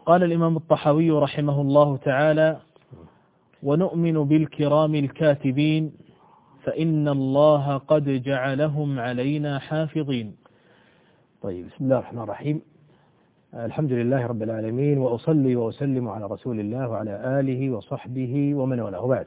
قال الإمام الطحاوي رحمه الله تعالى: ونؤمن بالكرام الكاتبين فإن الله قد جعلهم علينا حافظين. طيب، بسم الله الرحمن الرحيم. الحمد لله رب العالمين، وأصلي وأسلم على رسول الله وعلى آله وصحبه ومن والاه. بعد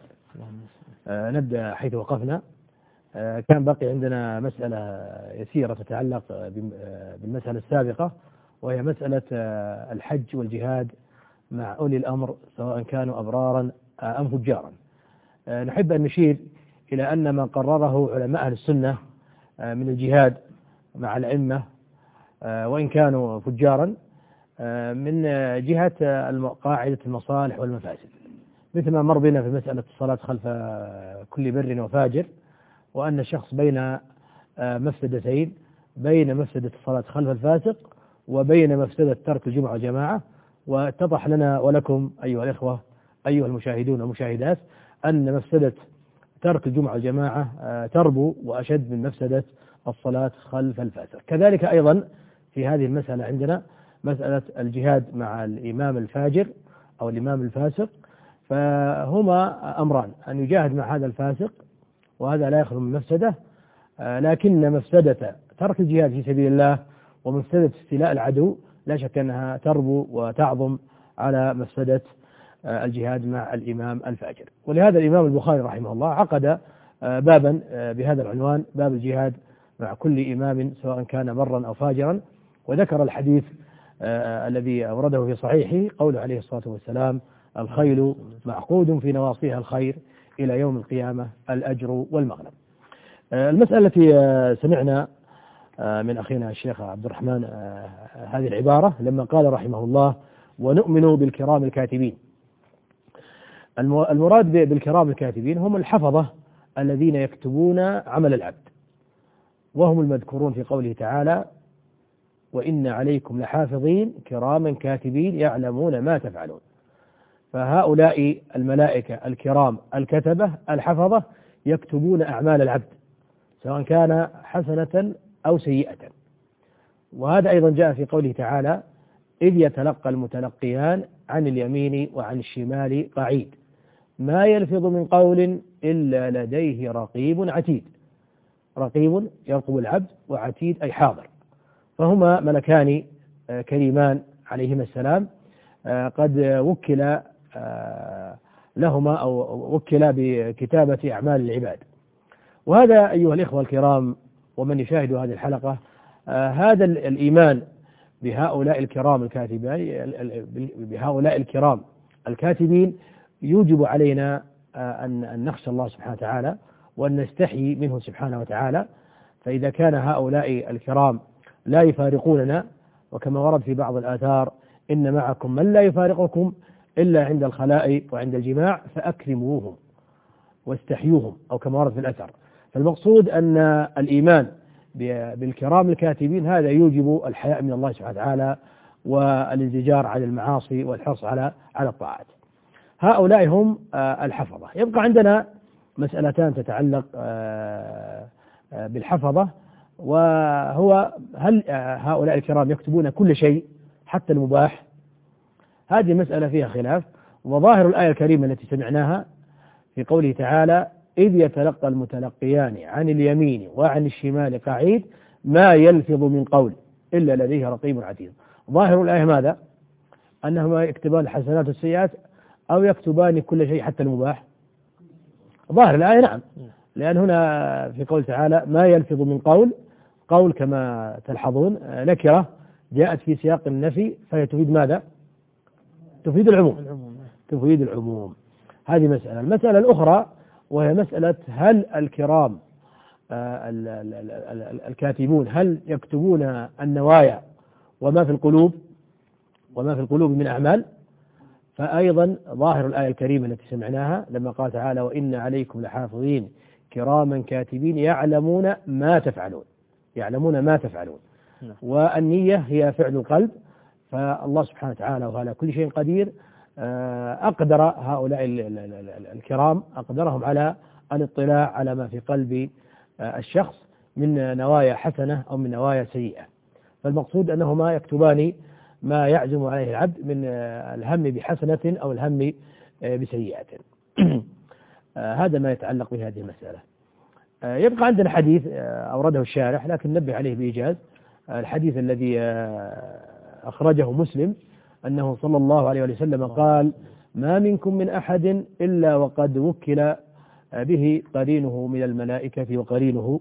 نبدأ حيث وقفنا. كان باقي عندنا مسألة يسيرة تتعلق بالمسألة السابقة، وهي مسألة الحج والجهاد مع أولي الأمر سواء كانوا أبرارا أم فجارا. نحب أن نشير إلى أن ما قرره علماء أهل السنة من الجهاد مع الأئمة وإن كانوا فجارا من جهة قاعدة المصالح والمفاسد، مثل ما مر بنا في مسألة الصلاة خلف كل بر وفاجر، وأن الشخص بين مفسدتين، بين مفسدة الصلاة خلف الفاسق وبين مفسدة ترك الجمعة والجماعة. واتضح لنا ولكم أيها الإخوة أيها المشاهدون والمشاهدات أن مفسدة ترك الجمعة والجماعة تربو وأشد من مفسدة الصلاة خلف الفاسق. كذلك أيضا في هذه المسألة عندنا مسألة الجهاد مع الإمام الفاجر أو الإمام الفاسق، فهما أمران: أن يجاهد مع هذا الفاسق وهذا لا يخلو من مفسدة، لكن مفسدة ترك الجهاد في سبيل الله ومفسدة استيلاء العدو لا شك أنها تربو وتعظم على مفسدة الجهاد مع الإمام الفاجر. ولهذا الإمام البخاري رحمه الله عقد بابا بهذا العنوان: باب الجهاد مع كل إمام سواء كان برا أو فاجرا، وذكر الحديث الذي أورده في صحيحه قوله عليه الصلاة والسلام: الخيل معقود في نواصيها الخير إلى يوم القيامة الأجر والمغنم. المسألة التي سمعنا من أخينا الشيخ عبد الرحمن هذه العبارة لما قال رحمه الله: ونؤمن بالكرام الكاتبين. المراد بالكرام الكاتبين هم الحفظة الذين يكتبون عمل العبد، وهم المذكورون في قوله تعالى: وإن عليكم لحافظين كراما كاتبين يعلمون ما تفعلون. فهؤلاء الملائكة الكرام الكتبة الحفظة يكتبون أعمال العبد سواء كان حسنة أو سيئة. وهذا أيضا جاء في قوله تعالى: إذ يتلقى المتلقيان عن اليمين وعن الشمال قعيد ما يلفظ من قول إلا لديه رقيب عتيد. رقيب يرقب العبد، وعتيد أي حاضر، فهما ملكان كريمان عليهما السلام قد وكل لهما أو وكل بكتابة أعمال العباد. وهذا أيها الإخوة الكرام ومن يشاهد هذه الحلقة، هذا الإيمان بهؤلاء الكرام الكاتبين، بهؤلاء الكرام الكاتبين، يوجب علينا أن نخشى الله سبحانه وتعالى وأن نستحي منه سبحانه وتعالى. فإذا كان هؤلاء الكرام لا يفارقوننا، وكما ورد في بعض الآثار: إن معكم من لا يفارقكم إلا عند الخلاء وعند الجماع فأكرموهم واستحيوهم، أو كما ورد في الأثر. فالمقصود أن الإيمان بالكرام الكاتبين هذا يوجب الحياء من الله سبحانه وتعالى والانزجار عن المعاصي والحرص على الطاعات. هؤلاء هم الحفظة. يبقى عندنا مسألتان تتعلق بالحفظة، وهو: هل هؤلاء الكرام يكتبون كل شيء حتى المباح؟ هذه مسألة فيها خلاف. وظاهر الآية الكريمة التي سمعناها في قوله تعالى: إذ يتلقى المتلقيان عن اليمين وعن الشمال قعيد ما يلفظ من قول إلا لديه رقيب عتيد. ظاهر الآية ماذا؟ أنهما يكتبان الحسنات والسيئات، أو يكتبان كل شيء حتى المباح؟ ظاهر الآية نعم، لأن هنا في قول تعالى ما يلفظ من قول، قول كما تلحظون نكرة جاءت في سياق النفي، فهي تفيد ماذا؟ تفيد العموم. تفيد العموم. هذه مسألة. المسألة الأخرى وهي مسألة: هل الكرام الكاتبون هل يكتبون النوايا وما في القلوب من أعمال؟ فأيضا ظاهر الآية الكريمة التي سمعناها لما قال تعالى: وإن عليكم لحافظين كراما كاتبين يعلمون ما تفعلون. يعلمون ما تفعلون. والنية هي فعل القلب، فالله سبحانه وتعالى وعلى كل شيء قدير أقدر هؤلاء الكرام، أقدرهم على الاطلاع على ما في قلب الشخص من نوايا حسنة أو من نوايا سيئة. فالمقصود أنهما يكتبان ما يعزم عليه العبد من الهم بحسنة أو الهم بسيئة. هذا ما يتعلق بهذه المسألة. يبقى عندنا حديث أورده الشارح لكن نبه عليه بإيجاز، الحديث الذي أخرجه مسلم أنه صلى الله عليه وسلم قال: ما منكم من أحد إلا وقد وكل به قرينه من الملائكة وقرينه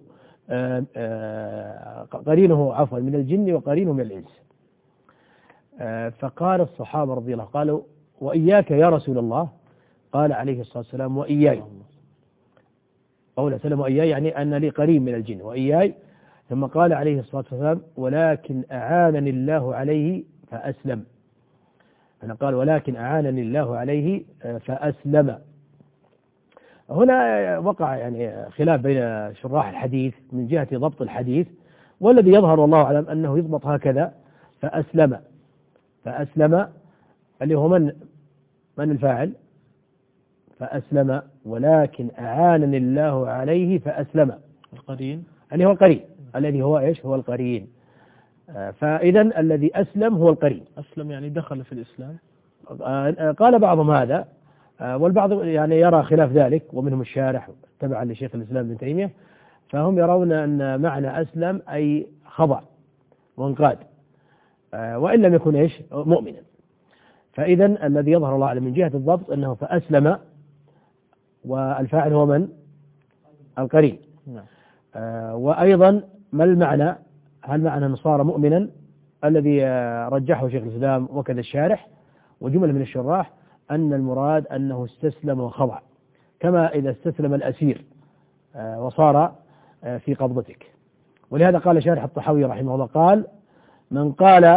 عفوا من الجن وقرينه من الإنس. فقال الصحابة رضي الله قالوا: وإياك يا رسول الله؟ قال عليه الصلاة والسلام: وإياي. قوله سلم وإياي يعني أن لي قرين من الجن وإياي. ثم قال عليه الصلاة والسلام: ولكن أعانني الله عليه فأسلم. أنا قال: ولكن أعانني الله عليه فأسلم. هنا وقع يعني خلاف بين شراح الحديث من جهة ضبط الحديث، والذي يظهر والله أعلم أنه يضبط هكذا: فأسلم اللي هو من الفاعل؟ فأسلم، ولكن أعانني الله عليه فأسلم. القرين اللي هو القرين، الذي هو إيش؟ هو القرين. فإذا الذي أسلم هو القرين. أسلم يعني دخل في الإسلام. قال بعضهم هذا، والبعض يعني يرى خلاف ذلك، ومنهم الشارح تبعا لشيخ الإسلام ابن تيمية، فهم يرون أن معنى أسلم أي خضع وانقاد، وإن لم يكن إيش؟ مؤمنا. فإذا الذي يظهر الله أعلم من جهة الضبط أنه فأسلم، والفاعل هو من؟ القرين. وأيضا ما المعنى؟ هل معنى أنه صار مؤمنا؟ الذي رجحه شيخ الإسلام وكذا الشارح وجملة من الشراح أن المراد أنه استسلم وخضع، كما إذا استسلم الأسير وصار في قبضتك. ولهذا قال شارح الطحاوي رحمه الله قال: من قال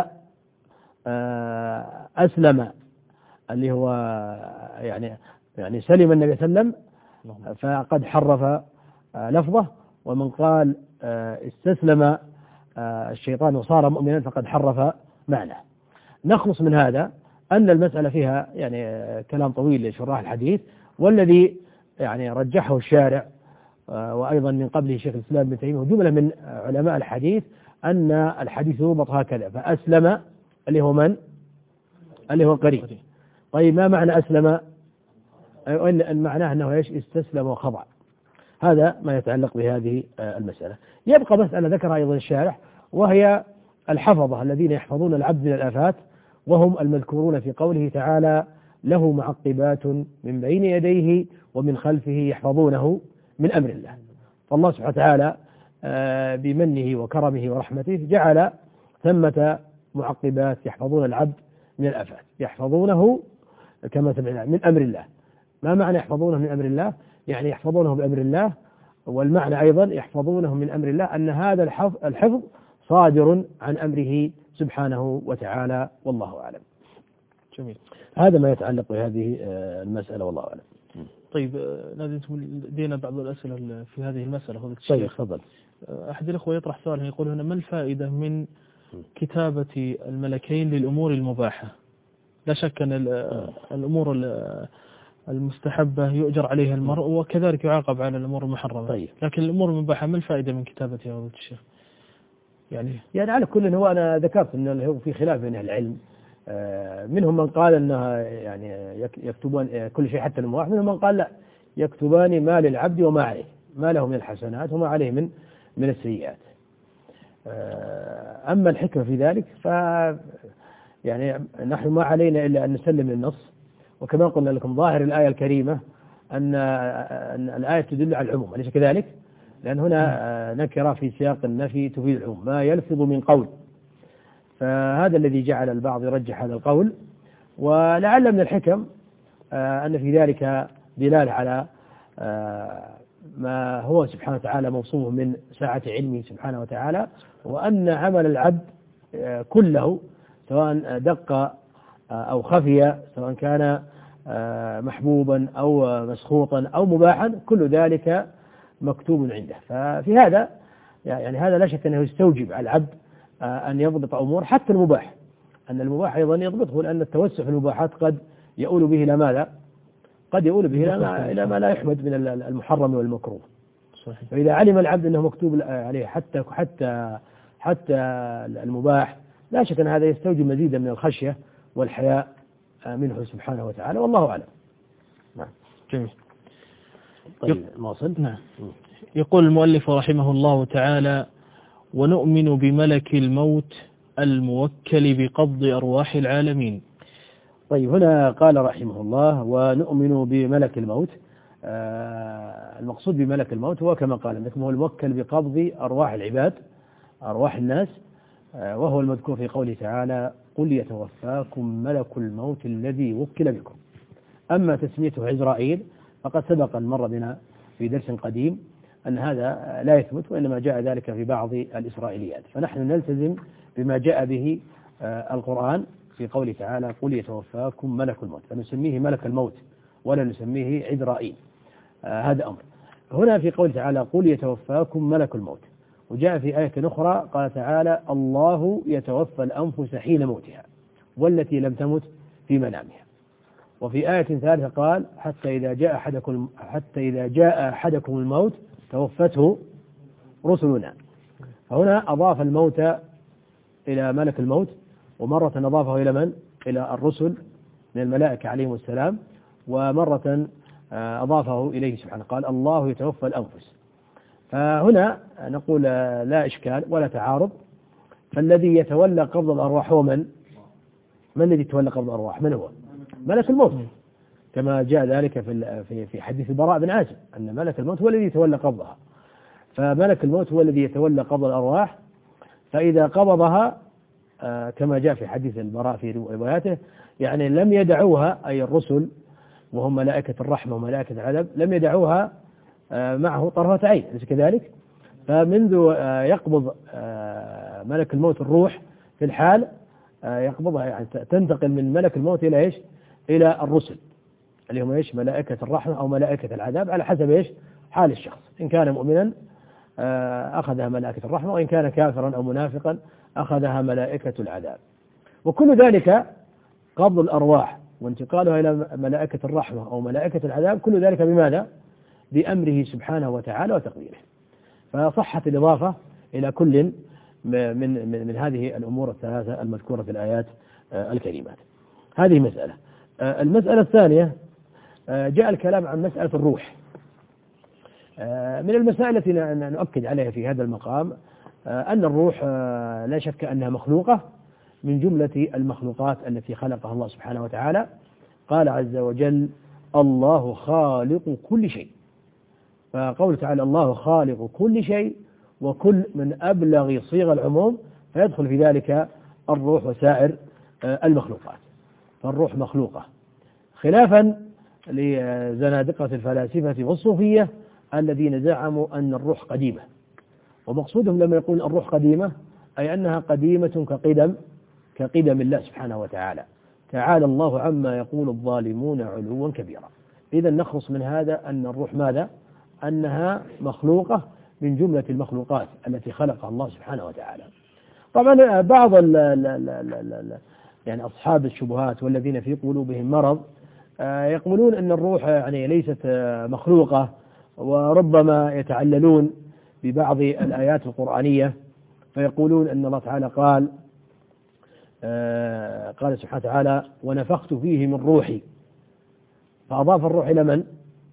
أسلم اللي هو يعني سلم النبي صلى الله عليه وسلم فقد حرف لفظه، ومن قال استسلم الشيطان وصار مؤمنا فقد حرف معناه. نخلص من هذا أن المسألة فيها يعني كلام طويل لشراح الحديث، والذي يعني رجحه الشارع وأيضا من قبله شيخ الإسلام ابن تيمية وجملة من علماء الحديث أن الحديث يضبط هكذا: فأسلم اللي هو من؟ اللي هو القرين. طيب ما معنى أسلم؟ معناه أنه إيش؟ استسلم وخضع. هذا ما يتعلق بهذه المسألة. يبقى مسألة ذكرها أيضا الشارح، وهي الحفظة الذين يحفظون العبد من الآفات، وهم المذكورون في قوله تعالى: له معقبات من بين يديه ومن خلفه يحفظونه من أمر الله. فالله سبحانه وتعالى بمنه وكرمه ورحمته جعل ثمة معقبات يحفظون العبد من الآفات، يحفظونه كما سمعنا من أمر الله. ما معنى يحفظونه من أمر الله؟ يعني يحفظونه بأمر الله، والمعنى أيضا يحفظونه من أمر الله أن هذا الحفظ صادر عن أمره سبحانه وتعالى، والله أعلم. جميل. هذا ما يتعلق بهذه المسألة والله أعلم. طيب ناديتم لدينا بعض الأسئلة في هذه المسألة. طيب تفضل. أحد الأخوة يطرح سؤال يقول هنا: ما الفائدة من كتابة الملكين للأمور المباحة؟ لا شك أن الأمور المستحبة يؤجر عليها المرء، وكذلك يعاقب على الأمور المحرمة. طيب. لكن الأمور المباحة ما الفائدة من كتابتها يا الشيخ؟ يعني على كل هو أنا ذكرت أنه في خلاف بين العلم، منهم من قال أنها يعني يكتبون كل شيء حتى المباح، منهم من قال لا، يكتبان ما للعبد وما عليه، ما له من الحسنات وما عليه من السيئات. أما الحكمة في ذلك يعني نحن ما علينا إلا أن نسلم للنص، وكما قلنا لكم ظاهر الآية الكريمة أن الآية تدل على العموم، أليس كذلك؟ لأن هنا نكرة في سياق النفي تفيد العموم، ما يلفظ من قول. فهذا الذي جعل البعض يرجح هذا القول، ولعل من الحكم أن في ذلك دلالة على ما هو سبحانه وتعالى موصوف من سعة علمه سبحانه وتعالى، وأن عمل العبد كله سواء دق أو خفي، سواء كان محبوبا أو مسخوطا أو مباحا، كل ذلك مكتوب عنده. ففي هذا يعني هذا لا شك أنه يستوجب على العبد أن يضبط أمور حتى المباح، أن المباح أيضا يضبطه، لأن التوسع في المباحات قد يؤول به إلى ماذا؟ قد يؤول به إلى ما لا يحمد من المحرم والمكروه. صحيح. فإذا علم العبد أنه مكتوب عليه حتى المباح لا شك أن هذا يستوجب مزيدا من الخشية والحياء منه سبحانه وتعالى، والله أعلم. نعم. جميل. طيب نواصل. نعم. يقول المؤلف رحمه الله تعالى: ونؤمن بملك الموت الموكل بقبض أرواح العالمين. طيب هنا قال رحمه الله: ونؤمن بملك الموت. المقصود بملك الموت هو كما قال لكم هو الموكل بقبض أرواح العباد، أرواح الناس، وهو المذكور في قوله تعالى: قل يتوفاكم ملك الموت الذي وكل بكم. أما تسميته عزرائيل فقد سبق أن مر بنا في درس قديم أن هذا لا يثبت، وإنما جاء ذلك في بعض الإسرائيليات، فنحن نلتزم بما جاء به القرآن في قوله تعالى: قل يتوفاكم ملك الموت، فنسميه ملك الموت ولا نسميه عزرائيل. هذا أمر. هنا في قوله تعالى: قل يتوفاكم ملك الموت، وجاء في آية أخرى قال تعالى: الله يتوفى الأنفس حين موتها والتي لم تمت في منامها. وفي آية ثالثة قال: حتى إذا جاء أحدكم الموت توفته رسلنا. فهنا أضاف الموت إلى ملك الموت، ومرة أضافه إلى من؟ إلى الرسل من الملائكة عليهم السلام، ومرة أضافه إليه سبحانه قال: الله يتوفى الأنفس. فهنا نقول لا إشكال ولا تعارض، فالذي يتولى قبض الأرواح هو من؟ من الذي يتولى قبض الأرواح؟ من هو؟ ملك الموت، كما جاء ذلك في حديث البراء بن عازب أن ملك الموت هو الذي يتولى قبضها. فملك الموت هو الذي يتولى قبض الأرواح، فإذا قبضها كما جاء في حديث البراء في رواياته يعني لم يدعوها، أي الرسل وهم ملائكة الرحمة وملائكة العذاب، لم يدعوها معه طرفة عين، أليس كذلك؟ فمنذ يقبض ملك الموت الروح في الحال يقبضها، يعني تنتقل من ملك الموت إلى إيش؟ إلى الرسل اللي هم إيش؟ ملائكة الرحمة أو ملائكة العذاب، على حسب إيش؟ حال الشخص، إن كان مؤمنا أخذها ملائكة الرحمة، وإن كان كافرا أو منافقا أخذها ملائكة العذاب. وكل ذلك قبض الأرواح وانتقالها إلى ملائكة الرحمة أو ملائكة العذاب، كل ذلك بماذا؟ بأمره سبحانه وتعالى وتقديره. فصحت الإضافة إلى كل من هذه الأمور الثلاثة المذكورة في الآيات الكريمات. هذه مسألة. المسألة الثانية جاء الكلام عن مسألة الروح. من المسائل التي نؤكد عليها في هذا المقام أن الروح لا شك أنها مخلوقة من جملة المخلوقات التي خلقها الله سبحانه وتعالى. قال عز وجل: الله خالق كل شيء. فقول تعالى الله خالق كل شيء، وكل من أبلغ صيغ العموم، فيدخل في ذلك الروح وسائر المخلوقات. فالروح مخلوقة، خلافا لزنادقة الفلاسفة والصوفية الذين زعموا أن الروح قديمة. ومقصودهم لما يقول الروح قديمة أي أنها قديمة كقدم الله سبحانه وتعالى. تعالى الله عما يقول الظالمون علوا كبيرا. إذا نخلص من هذا أن الروح ماذا؟ أنها مخلوقة من جملة المخلوقات التي خلقها الله سبحانه وتعالى. طبعا بعض يعني أصحاب الشبهات والذين في قلوبهم مرض يقولون أن الروح يعني ليست مخلوقة، وربما يتعللون ببعض الآيات القرآنية فيقولون أن الله تعالى قال سبحانه وتعالى: ونفخت فيه من روحي، فأضاف الروح إلى من؟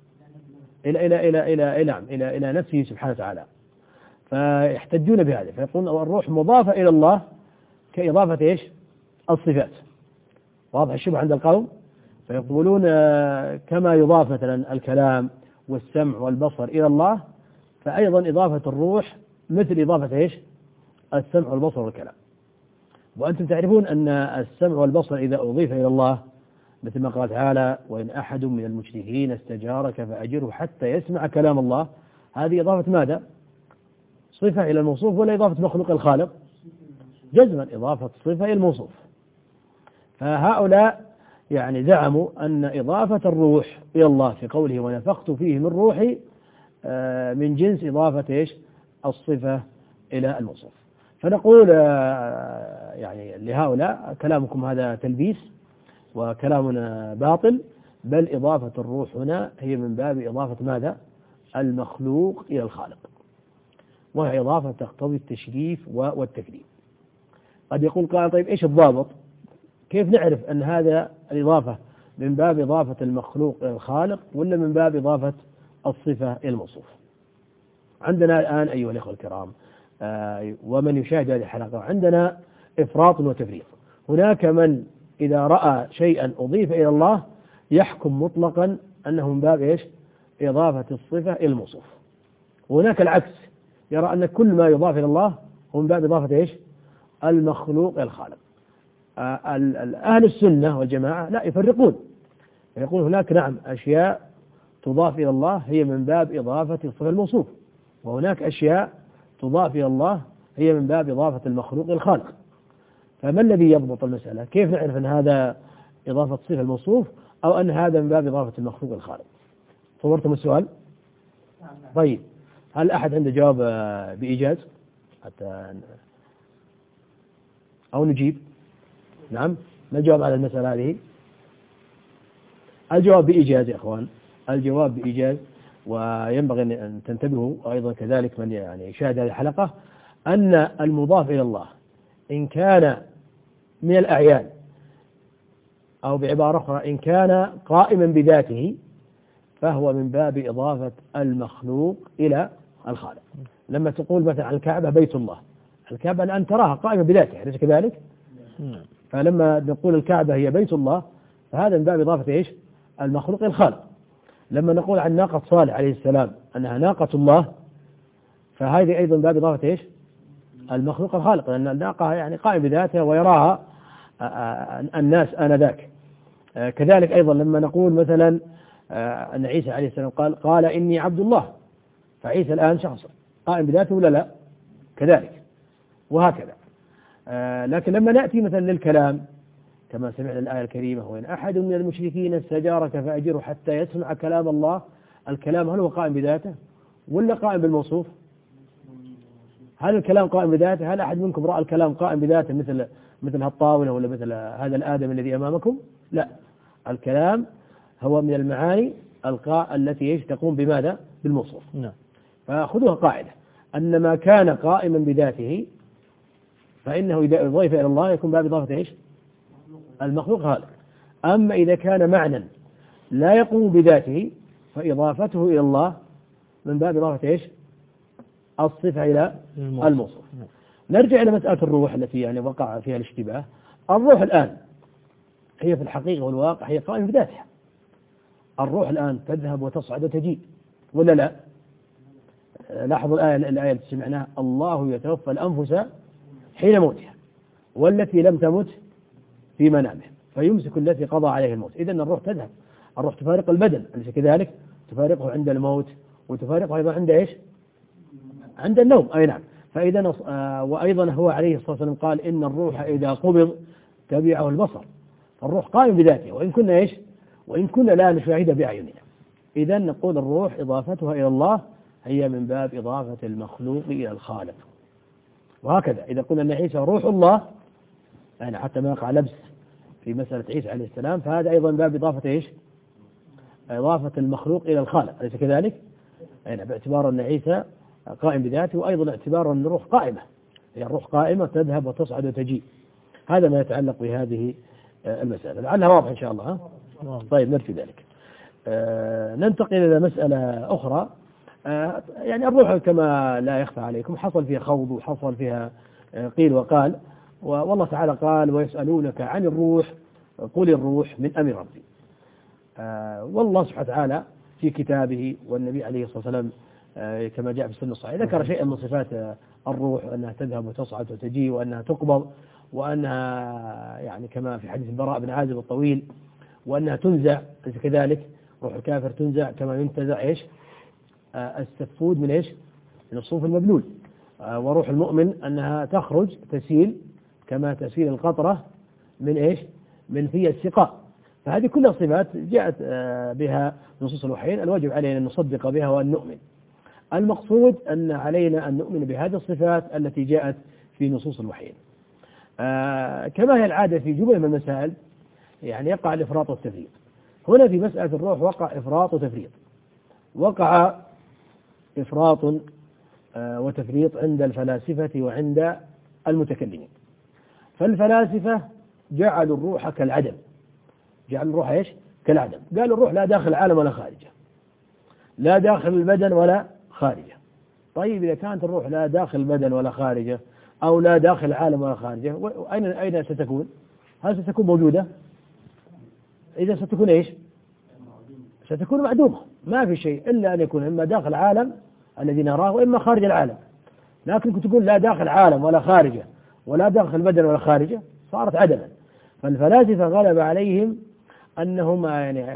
إلى نفسه سبحانه وتعالى. فيحتجون بهذا فيقولون الروح مضافة إلى الله كإضافة إيش؟ الصفات. واضح الشبه عند القوم، فيقولون كما يضاف مثلا الكلام والسمع والبصر إلى الله، فأيضا إضافة الروح مثل إضافة إيش؟ السمع والبصر والكلام. وأنتم تعرفون أن السمع والبصر إذا أضيف إلى الله مثل ما قال تعالى: وإن أحد من المشركين استجارك فأجره حتى يسمع كلام الله، هذه إضافة ماذا؟ صفة إلى الموصوف ولا إضافة مخلوق الخالق؟ جزما إضافة صفة إلى الموصوف. فهؤلاء يعني زعموا أن إضافة الروح إلى الله في قوله ونفخت فيه من روحي من جنس إضافة إيش؟ الصفة إلى الموصوف. فنقول يعني لهؤلاء كلامكم هذا تلبيس وكلامنا باطل، بل إضافة الروح هنا هي من باب إضافة ماذا؟ المخلوق إلى الخالق، وهي إضافة تقتضي التشريف والتكريم. قد يقول قائل طيب إيش الضابط؟ كيف نعرف أن هذا الإضافة من باب إضافة المخلوق إلى الخالق ولا من باب إضافة الصفة إلى الموصوف؟ عندنا الآن أيها الأخوة الكرام ومن يشاهد هذه الحلقة عندنا إفراط وتفريط. هناك من إذا رأى شيئا أضيف إلى الله يحكم مطلقا أنه من باب إيش؟ إضافة الصفة إلى الموصوف. وهناك العكس، يرى أن كل ما يضاف إلى الله هو من باب إضافة إيش؟ المخلوق إلى الخالق. أهل السنة والجماعة لا يفرقون، يقول هناك نعم أشياء تضاف إلى الله هي من باب إضافة الصفة الموصوف، وهناك أشياء تضاف إلى الله هي من باب إضافة المخلوق إلى الخالق. فما الذي يضبط المسألة؟ كيف نعرف أن هذا إضافة الصفة الموصوف أو أن هذا من باب إضافة المخلوق إلى الخالق؟ صورتم السؤال؟ طيب هل أحد عنده جواب بإيجاز حتى أو نجيب؟ نعم، ما الجواب على المسألة هذه؟ الجواب بإيجاز يا أخوان، الجواب بإيجاز، وينبغي أن تنتبهوا أيضا كذلك من يعني يشاهد هذه الحلقة أن المضاف إلى الله إن كان من الأعيان أو بعبارة أخرى إن كان قائما بذاته فهو من باب إضافة المخلوق إلى الخالق. لما تقول مثلا عن الكعبة بيت الله، الكعبة الآن تراها قائمة بذاتها، أليس كذلك؟ فلما نقول الكعبة هي بيت الله فهذا من باب إضافة إيش؟ المخلوق إلى الخالق. لما نقول عن ناقة صالح عليه السلام أنها ناقة الله فهذه أيضا من باب إضافة إيش؟ المخلوق الخالق، لأن الناقة يعني قائمة بذاتها ويراها الناس آنذاك. كذلك أيضا لما نقول مثلا أن عيسى عليه السلام قال إني عبد الله، فعيسى الآن شخص قائم بذاته ولا لا؟ كذلك وهكذا. لكن لما نأتي مثلا للكلام كما سمعنا الآية الكريمة وإن أحد من المشركين استجارك فأجره حتى يسمع كلام الله، الكلام هل هو قائم بذاته ولا قائم بالموصوف؟ هل الكلام قائم بذاته؟ هل أحد منكم رأى الكلام قائم بذاته مثل هالطاولة ولا مثل هذا الآدم الذي أمامكم؟ لا، الكلام هو من المعاني التي تقوم بماذا؟ بالموصوف. فخذوها قاعدة أن ما كان قائما بذاته فإنه إذا أضيف إلى الله يكون باب إضافة إيش؟ المخلوق خالق. أما إذا كان معنى لا يقوم بذاته فإضافته إلى الله من باب إضافة إيش؟ الصفة إلى الموصوف. نرجع إلى مسألة الروح التي يعني وقع فيها الاشتباه. الروح الآن هي في الحقيقة والواقع هي قائمة بذاتها. الروح الآن تذهب وتصعد وتجيء ولا لا؟ لاحظوا الآية التي سمعناها الله يتوفى الأنفس حين موتها والتي لم تمت في منامه فيمسك التي قضى عليه الموت. إذن الروح تذهب، الروح تفارق البدن أليس كذلك؟ تفارقه عند الموت وتفارقه أيضا عند إيش؟ عند النوم. أي نعم. فإذا وأيضا هو عليه الصلاة والسلام قال إن الروح إذا قبض تبعه البصر. فالروح قائم بذاته وإن كنا إيش؟ وإن كنا لا نشاهد بأعيننا. إذا نقول الروح إضافتها إلى الله هي من باب إضافة المخلوق إلى الخالق. وهكذا إذا قلنا أن عيسى روح الله يعني حتى ما يقع لبس في مسألة عيسى عليه السلام فهذا أيضا من باب إضافة إيش؟ إضافة المخلوق إلى الخالق أليس كذلك؟ يعني باعتبار أن عيسى قائم بذاته وأيضا اعتبار أن الروح قائمة، هي الروح قائمة تذهب وتصعد وتجيء. هذا ما يتعلق بهذه المسألة، لعلها واضح إن شاء الله. طيب نرجو ذلك. ننتقل إلى مسألة أخرى. يعني الروح كما لا يخفى عليكم حصل فيها خوض وحصل فيها قيل وقال، والله تعالى قال ويسألونك عن الروح قل الروح من أمر ربي. والله سبحانه وتعالى في كتابه والنبي عليه الصلاة والسلام كما جاء في السنة الصحيحة ذكر شيئا من صفات الروح أنها تذهب وتصعد وتجيء وأنها تقبض وأنها يعني كما في حديث البراء بن عازب الطويل وأنها تنزع كذلك. روح الكافر تنزع كما ينتزع إيش؟ السفود من إيش؟ من الصوف المبلول. وروح المؤمن أنها تخرج تسيل كما تسيل القطرة من إيش؟ من في السقاء. فهذه كلها صفات جاءت بها نصوص الوحيين، الواجب علينا أن نصدق بها وأن نؤمن. المقصود أن علينا أن نؤمن بهذه الصفات التي جاءت في نصوص الوحيين. كما هي العادة في جملة من المسائل يعني يقع الإفراط والتفريط. هنا في مسألة الروح وقع إفراط وتفريط. وقع إفراط وتفريط عند الفلاسفة وعند المتكلمين. فالفلاسفة جعلوا الروح كالعدم، جعلوا الروح إيش؟ كالعدم. قالوا الروح لا داخل العالم ولا خارجه، لا داخل البدن ولا خارجه. طيب إذا كانت الروح لا داخل البدن ولا خارجه، أو لا داخل العالم ولا خارجه، أين ستكون؟ هل ستكون موجودة؟ إذا ستكون إيش؟ ستكون معدومة، ما في شيء إلا أن يكون إما داخل العالم الذي نراه وإما خارج العالم. لكن كنت تقول لا داخل العالم ولا خارجه ولا داخل البدن ولا خارجه، صارت عدما. فالفلاسفة غلب عليهم أنهم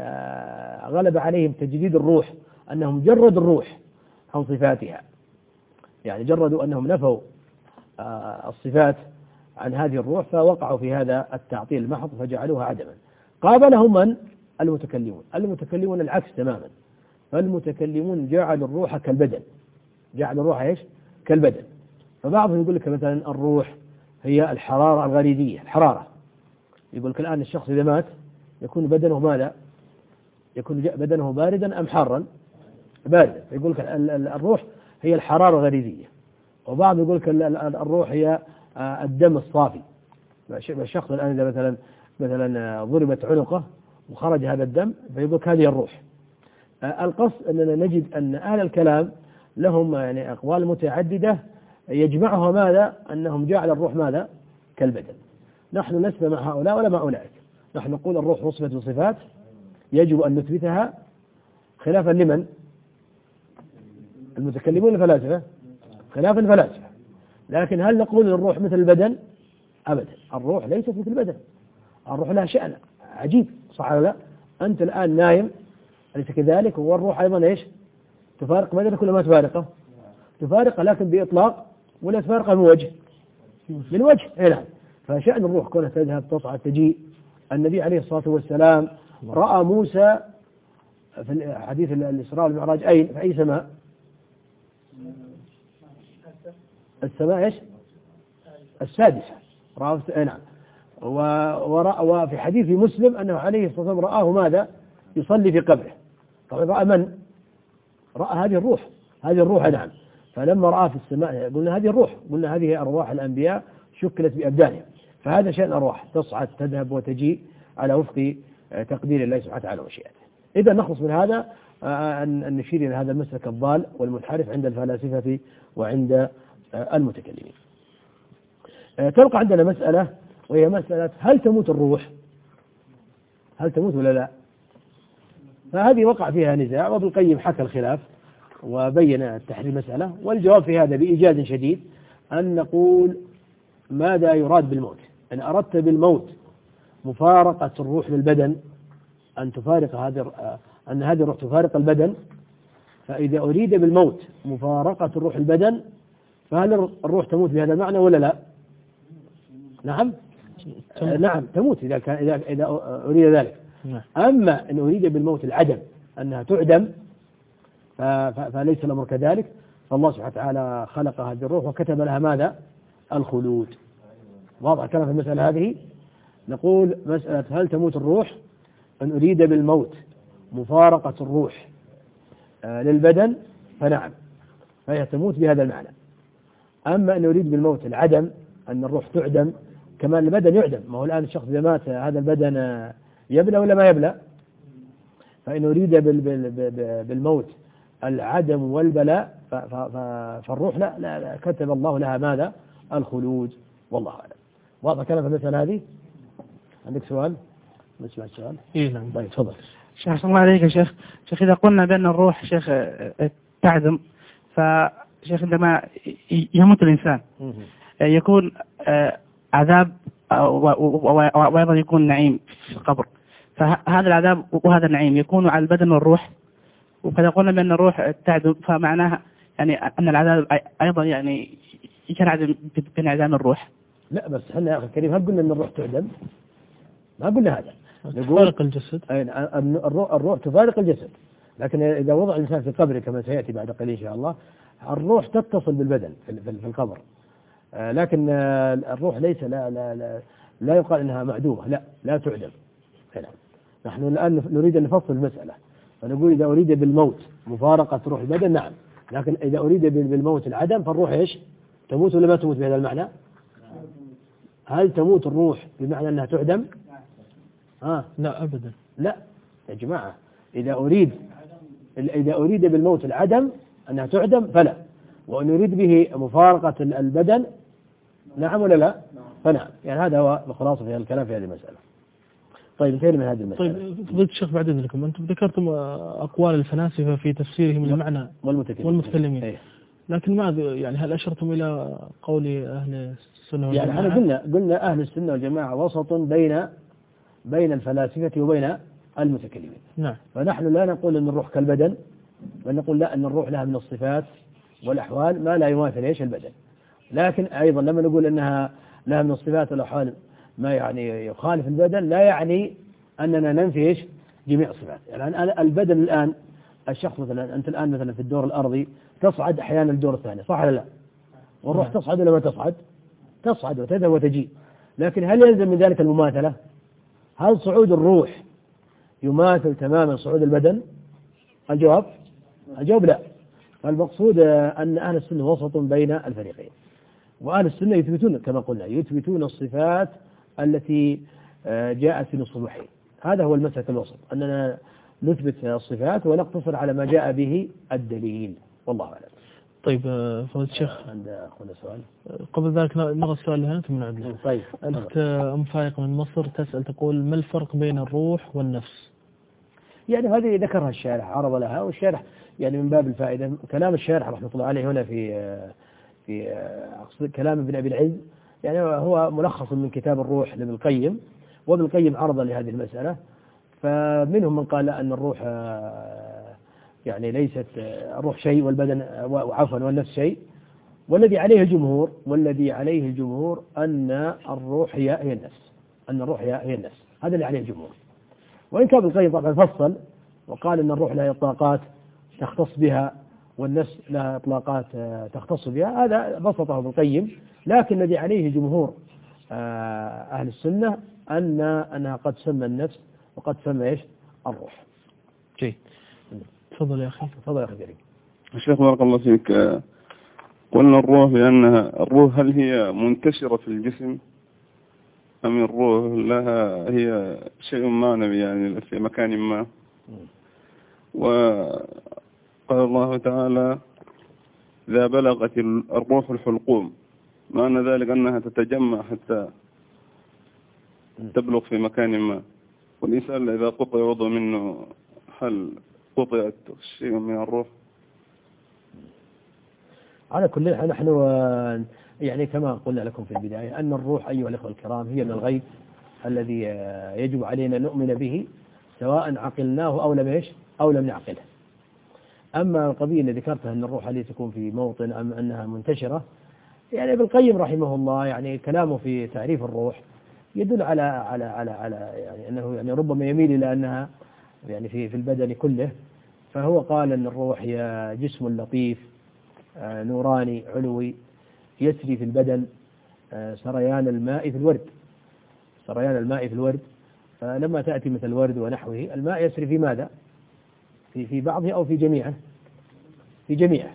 غلب عليهم تجديد الروح، أنهم جردوا الروح عن صفاتها، يعني جردوا أنهم نفوا الصفات عن هذه الروح، فوقعوا في هذا التعطيل المحض فجعلوها عدما. قابلهم من؟ المتكلمون. المتكلمون العكس تماما، فالمتكلمون جعلوا الروح كالبدن، جعلوا الروح إيش؟ كالبدن. فبعضهم يقول لك مثلا الروح هي الحرارة الغريزية، الحرارة. يقول لك الآن الشخص إذا مات يكون بدنه ماذا؟ يكون بدنه باردا أم حارا؟ باردا. يقول لك الروح هي الحرارة الغريزية. وبعض يقول لك الروح هي الدم الصافي. الشخص الآن إذا مثلا ضربت عنقه وخرج هذا الدم فيقول لك هذه الروح. القصد أننا نجد أن أهل الكلام لهم يعني أقوال متعددة يجمعها ماذا؟ أنهم جعل الروح ماذا؟ كالبدن. نحن نسمع مع هؤلاء ولا مع أولئك. نحن نقول الروح وصفت بصفات يجب أن نثبتها، خلافا لمن؟ المتكلمون الفلاسفة، خلافا الفلاسفة. لكن هل نقول الروح مثل البدن؟ أبدا، الروح ليست مثل البدن. الروح لها شأن عجيب، صح ولا لا؟ أنت الآن نايم أليس كذلك؟ والروح أيضا إيش؟ تفارق بدنك ولا ما تفارقه؟ تفارقه، لكن بإطلاق، ولا تفارقه من وجه؟ من وجه. نعم. فشأن الروح كونها تذهب تصعد تجيء. النبي عليه الصلاة والسلام رأى موسى في حديث الإسراء والمعراج أين؟ في أي سماء؟ السماء إيش؟ السادسة. رأى نعم. وفي حديث مسلم أنه عليه الصلاة والسلام رآه ماذا؟ يصلي في قبره. طبعا رأى من؟ رأى هذه الروح، هذه الروح. نعم. فلما رأى في السماء قلنا هذه الروح، قلنا هذه أرواح الأنبياء شكلت بأبدانهم. فهذا شأن أرواح تصعد تذهب وتجيء على وفق تقدير الله سبحانه وتعالى ومشيئته. إذا نخلص من هذا أن نشير إلى هذا المسلك الضال والمنحرف عند الفلاسفة وعند المتكلمين. تبقى عندنا مسألة، وهي مسألة هل تموت الروح؟ هل تموت ولا لا؟ فهذه وقع فيها نزاع، وابن القيم حكى الخلاف وبين تحرير المسألة. والجواب في هذا بإيجاز شديد أن نقول ماذا يراد بالموت. إن أردت بالموت مفارقة الروح للبدن، أن تفارق أن هذه الروح تفارق البدن، فإذا أريد بالموت مفارقة الروح البدن فهل الروح تموت بهذا المعنى ولا لا؟ نعم. نعم تموت إذا أريد ذلك. أما إن أريد بالموت العدم أنها تعدم فليس الأمر كذلك. فالله سبحانه وتعالى خلق هذه الروح وكتب لها ماذا؟ الخلود. واضح كلام في المسألة هذه. نقول مسألة هل تموت الروح، أن أريد بالموت مفارقة الروح للبدن فنعم، فهي تموت بهذا المعنى. أما أن أريد بالموت العدم، أن الروح تعدم كما البدن يعدم. ما هو الآن الشخص إذا مات هذا البدن يبلى ولا ما يبلى؟ فإن أريد بالموت العدم والبلاء فالروح لا كتب الله لها ماذا؟ الخلود. والله أعلم. واضح كلام في المسألة هذه؟ عندك سؤال؟ نسمع السؤال. إيه نعم. طيب تفضل. شيخ صلى الله عليك يا شيخ. شيخ إذا قلنا بأن الروح شيخ تعدم، فشيخ عندما يموت الإنسان يكون عذاب وأيضا يكون نعيم في القبر، فهذا العذاب وهذا النعيم يكون على البدن والروح. وكذا قلنا بأن الروح تعدم، فمعناها يعني أن العذاب أيضا يعني ينعدم بانعدام الروح. لا بس احنا يا أخي الكريم هل قلنا أن الروح تعدم؟ ما قلنا هذا. تفارق الجسد. الروح تفارق الجسد، لكن إذا وضع الإنسان في قبره كما سيأتي بعد قليل إن شاء الله، الروح تتصل بالبدن في القبر. لكن الروح ليس لا يقال انها معدومه، لا تعدم. نحن الان نريد ان نفصل المساله، فنقول اذا اريد بالموت مفارقه روح البدن نعم، لكن اذا اريد بالموت العدم فالروح ايش؟ تموت ولا ما تموت بهذا المعنى؟ هل تموت الروح بمعنى أنها تعدم؟ لا أبدا. لا يا جماعة، إذا أريد بالموت العدم أنها تعدم فلا، وأن يريد به مفارقة البدن نعم ولا لا؟ فنعم. يعني هذا هو الخلاصة في الكلام في هذه المسألة. طيب انتهينا من هذه المسألة. طيب فضيلة الشيخ بعد إذنكم، أنتم ذكرتم أقوال الفلاسفة في تفسيرهم للمعنى والمتكلمين. إيه. لكن ماذا يعني هل أشرتم إلى قول أهل السنة والجماعة؟ يعني احنا قلنا أهل السنة والجماعة وسط بين الفلاسفة وبين المتكلمين. نعم. فنحن لا نقول أن الروح كالبدن، بل نقول لا، أن الروح لها من الصفات والأحوال ما لا يماثل البدن. لكن أيضا لما نقول أنها لها من الصفات والأحوال ما يعني يخالف البدن، لا يعني أننا ننفي جميع الصفات. يعني البدن الآن، الشخص مثلا، أنت الآن مثلا في الدور الأرضي تصعد أحيانا الدور الثاني، صح ولا لا؟ والروح تصعد ولا ما تصعد؟ تصعد وتذهب وتجي. لكن هل يلزم من ذلك المماثلة؟ هل صعود الروح يماثل تماما صعود البدن؟ الجواب لا. فالمقصود أن أهل السنة وسط بين الفريقين، وأهل السنة يثبتون كما قلنا، يثبتون الصفات التي جاءت في نص الوحي. هذا هو المسلك الوسط، أننا نثبت الصفات ونقتصر على ما جاء به الدليل، والله أعلم. طيب فضيلة الشيخ، عند أخونا سؤال قبل ذلك نرى السؤال هنا ثم نعد. طيب. الأخت أم فايق من مصر تسأل تقول: ما الفرق بين الروح والنفس؟ يعني هذه ذكرها الشارح، عرض لها، والشارح يعني من باب الفائدة كلام الشارح رحمة الله عليه هنا في كلام ابن أبي العز، يعني هو ملخص من كتاب الروح لابن القيم، وابن القيم عرض لهذه المسألة. فمنهم من قال أن الروح يعني ليست الروح شيء والبدن وعفوا والنفس شيء، والذي عليه الجمهور أن الروح هي النفس، هذا اللي عليه الجمهور. وإن كان ابن القيم طبعا فصل وقال أن الروح لها إطلاقات تختص بها والنفس لها إطلاقات تختص بها، هذا بسطه ابن القيم. لكن الذي عليه جمهور أهل السنة أنها قد تسمى النفس وقد تسمى الروح. جيد. تفضل يا أخي. تفضل يا أخي كريم. الشيخ بارك الله فيك، قلنا الروح بأنها الروح هل هي منتشرة في الجسم أم الروح لها هي شيء معنوي يعني في مكان ما؟ وقال الله تعالى: إذا بلغت الروح الحلقوم، معنى ذلك أنها تتجمع حتى تبلغ في مكان ما. والإنسان إذا قطع عضو منه هل قطعت شيء من الروح؟ على كل حال نحن يعني كما قلنا لكم في البداية أن الروح أيها الأخوة الكرام هي من الغيب الذي يجب علينا أن نؤمن به سواء عقلناه أو لم نعقله. أما القضية اللي ذكرتها أن الروح هل تكون في موطن أم أنها منتشرة، يعني ابن القيم رحمه الله يعني كلامه في تعريف الروح يدل على يعني أنه يعني ربما يميل إلى أنها يعني في البدن كله. فهو قال أن الروح هي جسم لطيف نوراني علوي يسري في البدن سريان الماء في الورد. فلما تأتي مثل الورد ونحوه الماء يسري في ماذا؟ في بعضه أو في جميعه.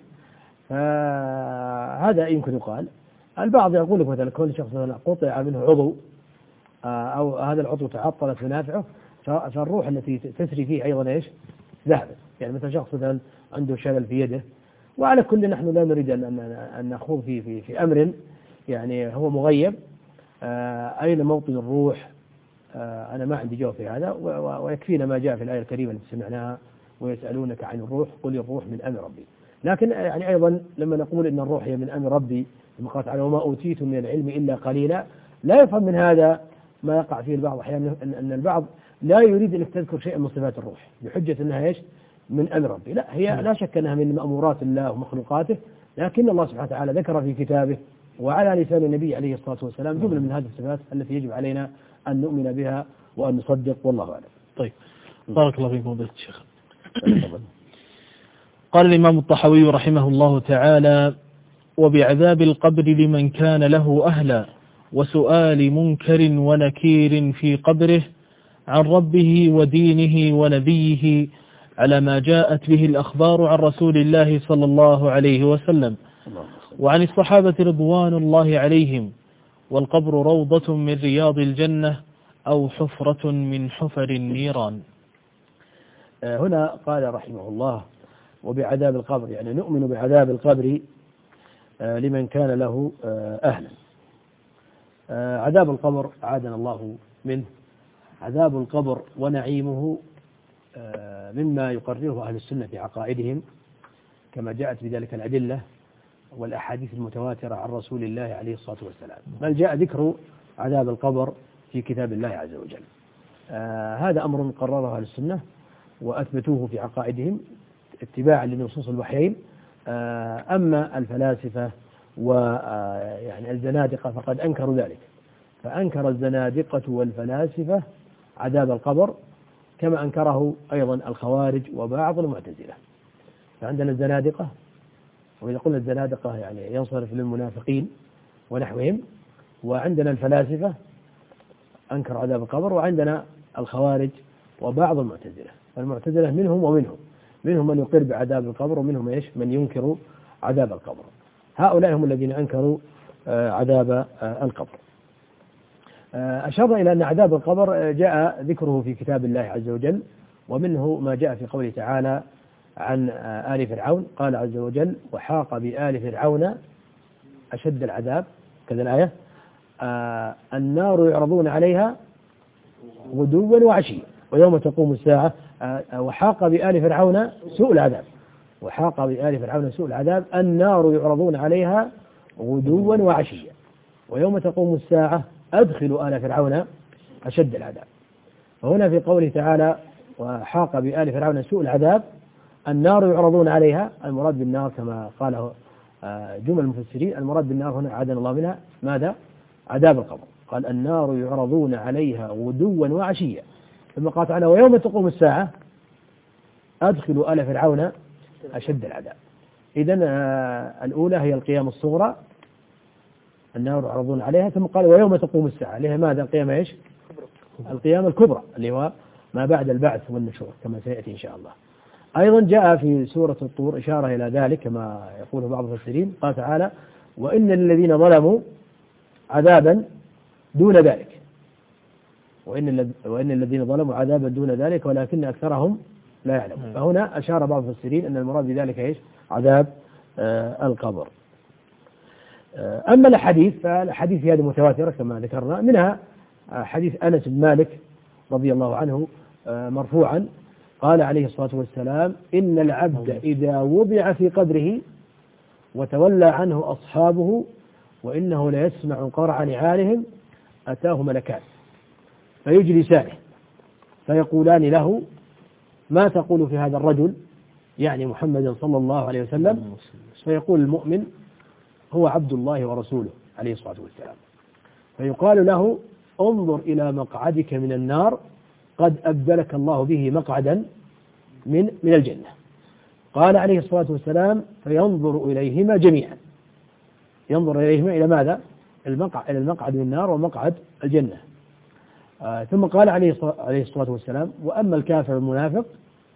فهذا يمكن يقال. البعض يقول لك مثلا كل شخص قطع منه عضو أو هذا العضو تعطلت منافعه، فالروح التي تسري فيه أيضا ذهبت. يعني مثلا شخص مثلا عنده شلل في يده، وعلى كل نحن لا نريد أن نخوض في أمر يعني هو مغيب. أين موطن الروح؟ أنا ما عندي جواب في هذا، ويكفينا ما جاء في الآية الكريمة التي سمعناها: ويسألونك عن الروح قل الروح من أمر ربي. لكن يعني أيضا لما نقول إن الروح هي من أمر ربي كما قال تعالى: وما أوتيتم من العلم إلا قليلا، لا يفهم من هذا ما يقع فيه البعض أحيانا، أن البعض لا يريد أن تذكر شيئا من صفات الروح بحجة أنها من أمر ربي. لا، هي لا شك أنها من مأمورات الله ومخلوقاته، لكن الله سبحانه وتعالى ذكر في كتابه وعلى لسان النبي عليه الصلاة والسلام جملة من هذه الصفات التي يجب علينا أن نؤمن بها وأن نصدق، والله أعلم. طيب، بارك الله فيكم فضيلة الشيخ. قال الإمام الطحاوي رحمه الله تعالى: وبعذاب القبر لمن كان له أهلا، وسؤال منكر ونكير في قبره عن ربه ودينه ونبيه، على ما جاءت به الأخبار عن رسول الله صلى الله عليه وسلم وعن الصحابة رضوان الله عليهم، والقبر روضة من رياض الجنة أو حفرة من حفر النيران. هنا قال رحمه الله وبعذاب القبر، يعني نؤمن بعذاب القبر لمن كان له أهلا. عذاب القبر أعاذنا الله منه. عذاب القبر ونعيمه مما يقرره أهل السنة في عقائدهم كما جاءت بذلك الأدلة والأحاديث المتواترة عن رسول الله عليه الصلاة والسلام، بل جاء ذكر عذاب القبر في كتاب الله عز وجل. هذا أمر قرره أهل السنة وأثبتوه في عقائدهم اتباعا لنصوص الوحيين. أما الفلاسفة ويعني الزنادقة فقد أنكروا ذلك، فأنكر الزنادقة والفلاسفة عذاب القبر كما أنكره أيضا الخوارج وبعض المعتزلة. فعندنا الزنادقة، وإذا قلنا الزنادقة يعني ينصرف للمنافقين ونحوهم، وعندنا الفلاسفة أنكر عذاب القبر، وعندنا الخوارج وبعض المعتزلة. فالمعتزلة منهم ومنهم، منهم من يقر بعذاب القبر ومنهم إيش من ينكر عذاب القبر. هؤلاء هم الذين أنكروا عذاب القبر. أشرنا إلى أن عذاب القبر جاء ذكره في كتاب الله عز وجل، ومنه ما جاء في قوله تعالى عن آل فرعون، قال عز وجل وحاق بآل فرعون أشد العذاب، كذا الآية النار يعرضون عليها غدوا وعشيا ويوم تقوم الساعة، وحاق بآل فرعون سوء العذاب، وحاق بآل فرعون سوء العذاب النار يعرضون عليها غدوا وعشيا ويوم تقوم الساعة أدخلوا آل فرعون أشد العذاب. وهنا في قوله تعالى وحاق بآل فرعون سوء العذاب النار يعرضون عليها، المراد بالنار كما قاله جمل المفسرين، المراد بالنار هنا أعاذنا الله منها ماذا؟ عذاب القبر. قال النار يعرضون عليها غدوا وعشيا، ثم قال تعالى ويوم تقوم الساعة أدخلوا آل فرعون أشد العذاب. إذن الأولى هي القيامة الصغرى النار يعرضون عليها، ثم قال ويوم تقوم الساعة عليها ماذا؟ القيامة إيش؟ القيامة الكبرى اللي هو ما بعد البعث والنشور كما سيأتي إن شاء الله. أيضا جاء في سورة الطور إشارة إلى ذلك كما يقول بعض المفسرين، قال تعالى وإن للذين ظلموا عذابا دون ذلك، وإن الذين ظلموا عذابا دون ذلك ولكن أكثرهم لا يعلمون. فهنا أشار بعض المفسرين أن المراد بذلك إيش؟ عذاب القبر. أما الحديث فالحديث هذه متواترة كما ذكرنا، منها حديث أنس بن مالك رضي الله عنه مرفوعا قال عليه الصلاة والسلام إن العبد إذا وضع في قبره وتولى عنه أصحابه وإنه ليسمع قرع نعالهم أتاه ملكان فيجلسانه فيقولان له ما تقول في هذا الرجل، يعني محمد صلى الله عليه وسلم، فيقول المؤمن هو عبد الله ورسوله عليه الصلاة والسلام، فيقال له انظر إلى مقعدك من النار قد أبدلك الله به مقعدا من الجنة. قال عليه الصلاة والسلام فينظر إليهما جميعا، ينظر إليهما إلى ماذا؟ إلى المقعد من النار ومقعد الجنة. ثم قال عليه الصلاة والسلام وأما الكافر المنافق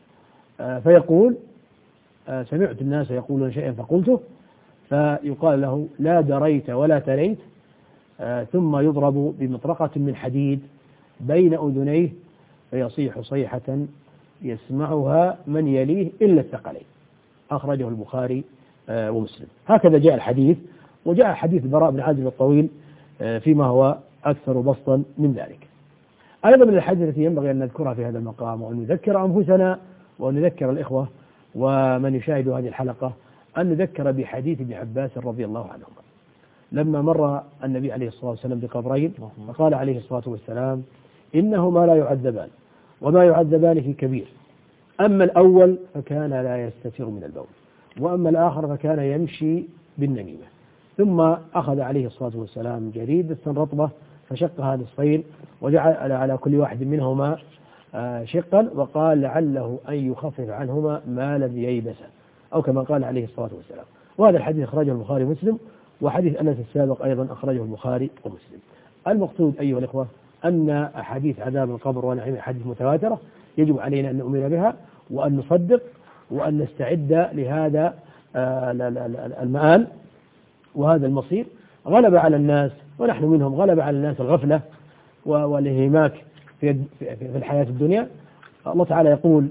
فيقول سمعت الناس يقولون شيئا فقلته، فيقال له لا دريت ولا تليت، ثم يضرب بمطرقة من حديد بين أذنيه فيصيح صيحة يسمعها من يليه إلا الثقلين. أخرجه البخاري ومسلم. هكذا جاء الحديث، وجاء حديث البراء بن عازب الطويل فيما هو أكثر بسطا من ذلك. أيضا من الحديث التي ينبغي أن نذكرها في هذا المقام وأن نذكر أنفسنا وأن نذكر الإخوة ومن يشاهد هذه الحلقة أن نذكر بحديث ابن عباس رضي الله عنهما لما مر النبي عليه الصلاة والسلام بقبرين فقال عليه الصلاة والسلام إنهما لا يعذبان وما يعذبان في كبير، أما الأول فكان لا يستتر من البول، وأما الآخر فكان يمشي بالنميمة. ثم أخذ عليه الصلاة والسلام جريدة رطبة فشقها نصفين وجعل على كل واحد منهما شقا وقال لعله أن يخفف عنهما ما لم ييبسا، أو كما قال عليه الصلاة والسلام. وهذا الحديث أخرجه البخاري ومسلم، وحديث أنس السابق أيضا أخرجه البخاري ومسلم. المقصود أيها الإخوة أن أحاديث عذاب القبر ونعيم أحاديث متواترة يجب علينا أن نؤمن بها وأن نصدق وأن نستعد لهذا المآل وهذا المصير. غلب على الناس ونحن منهم. غلب على الناس الغفلة والانهماك في الحياة الدنيا. الله تعالى يقول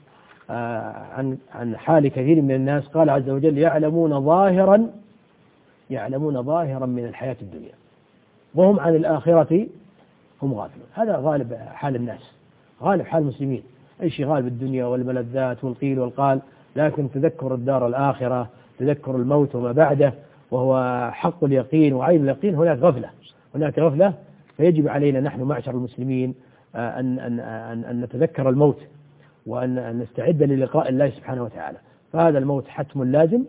عن حال كثير من الناس، قال عز وجل: يعلمون ظاهرا من الحياة الدنيا وهم عن الآخرة هم غافلون. هذا غالب حال الناس، غالب حال المسلمين. أي شيء غالب الدنيا والملذات والقيل والقال، لكن تذكر الدار الآخرة، تذكر الموت وما بعده، وهو حق اليقين وعين اليقين، هناك غفلة. فيجب علينا نحن معشر المسلمين أن نتذكر الموت، وأن نستعد للقاء الله سبحانه وتعالى. فهذا الموت حتم لازم،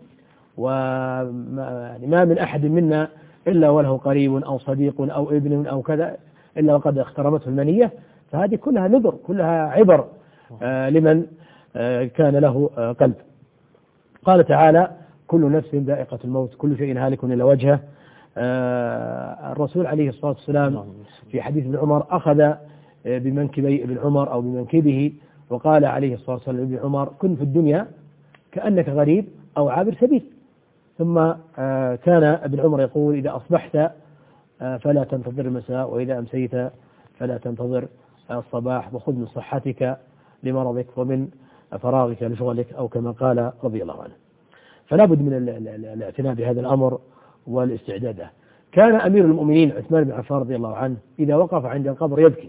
وما من أحد منا إلا وله قريب أو صديق أو ابن أو كذا إلا وقد اخترمته المنية. فهذه كلها نذر، كلها عبر لمن كان له قلب. قال تعالى: كل نفس ذائقة الموت، كل شيء هالك إلا وجهه. الرسول عليه الصلاة والسلام في حديث ابن عمر أخذ بمنكبي ابن عمر أو بمنكبه، وقال عليه الصلاة والسلام لابن عمر: كن في الدنيا كأنك غريب أو عابر سبيل. ثم كان ابن عمر يقول: إذا أصبحت فلا تنتظر المساء، وإذا أمسيت فلا تنتظر الصباح، وخذ من صحتك لمرضك ومن فراغك لشغلك، أو كما قال رضي الله عنه. فلا بد من الاعتناء بهذا الأمر والاستعداد له. كان أمير المؤمنين عثمان بن عفان رضي الله عنه إذا وقف عند القبر يبكي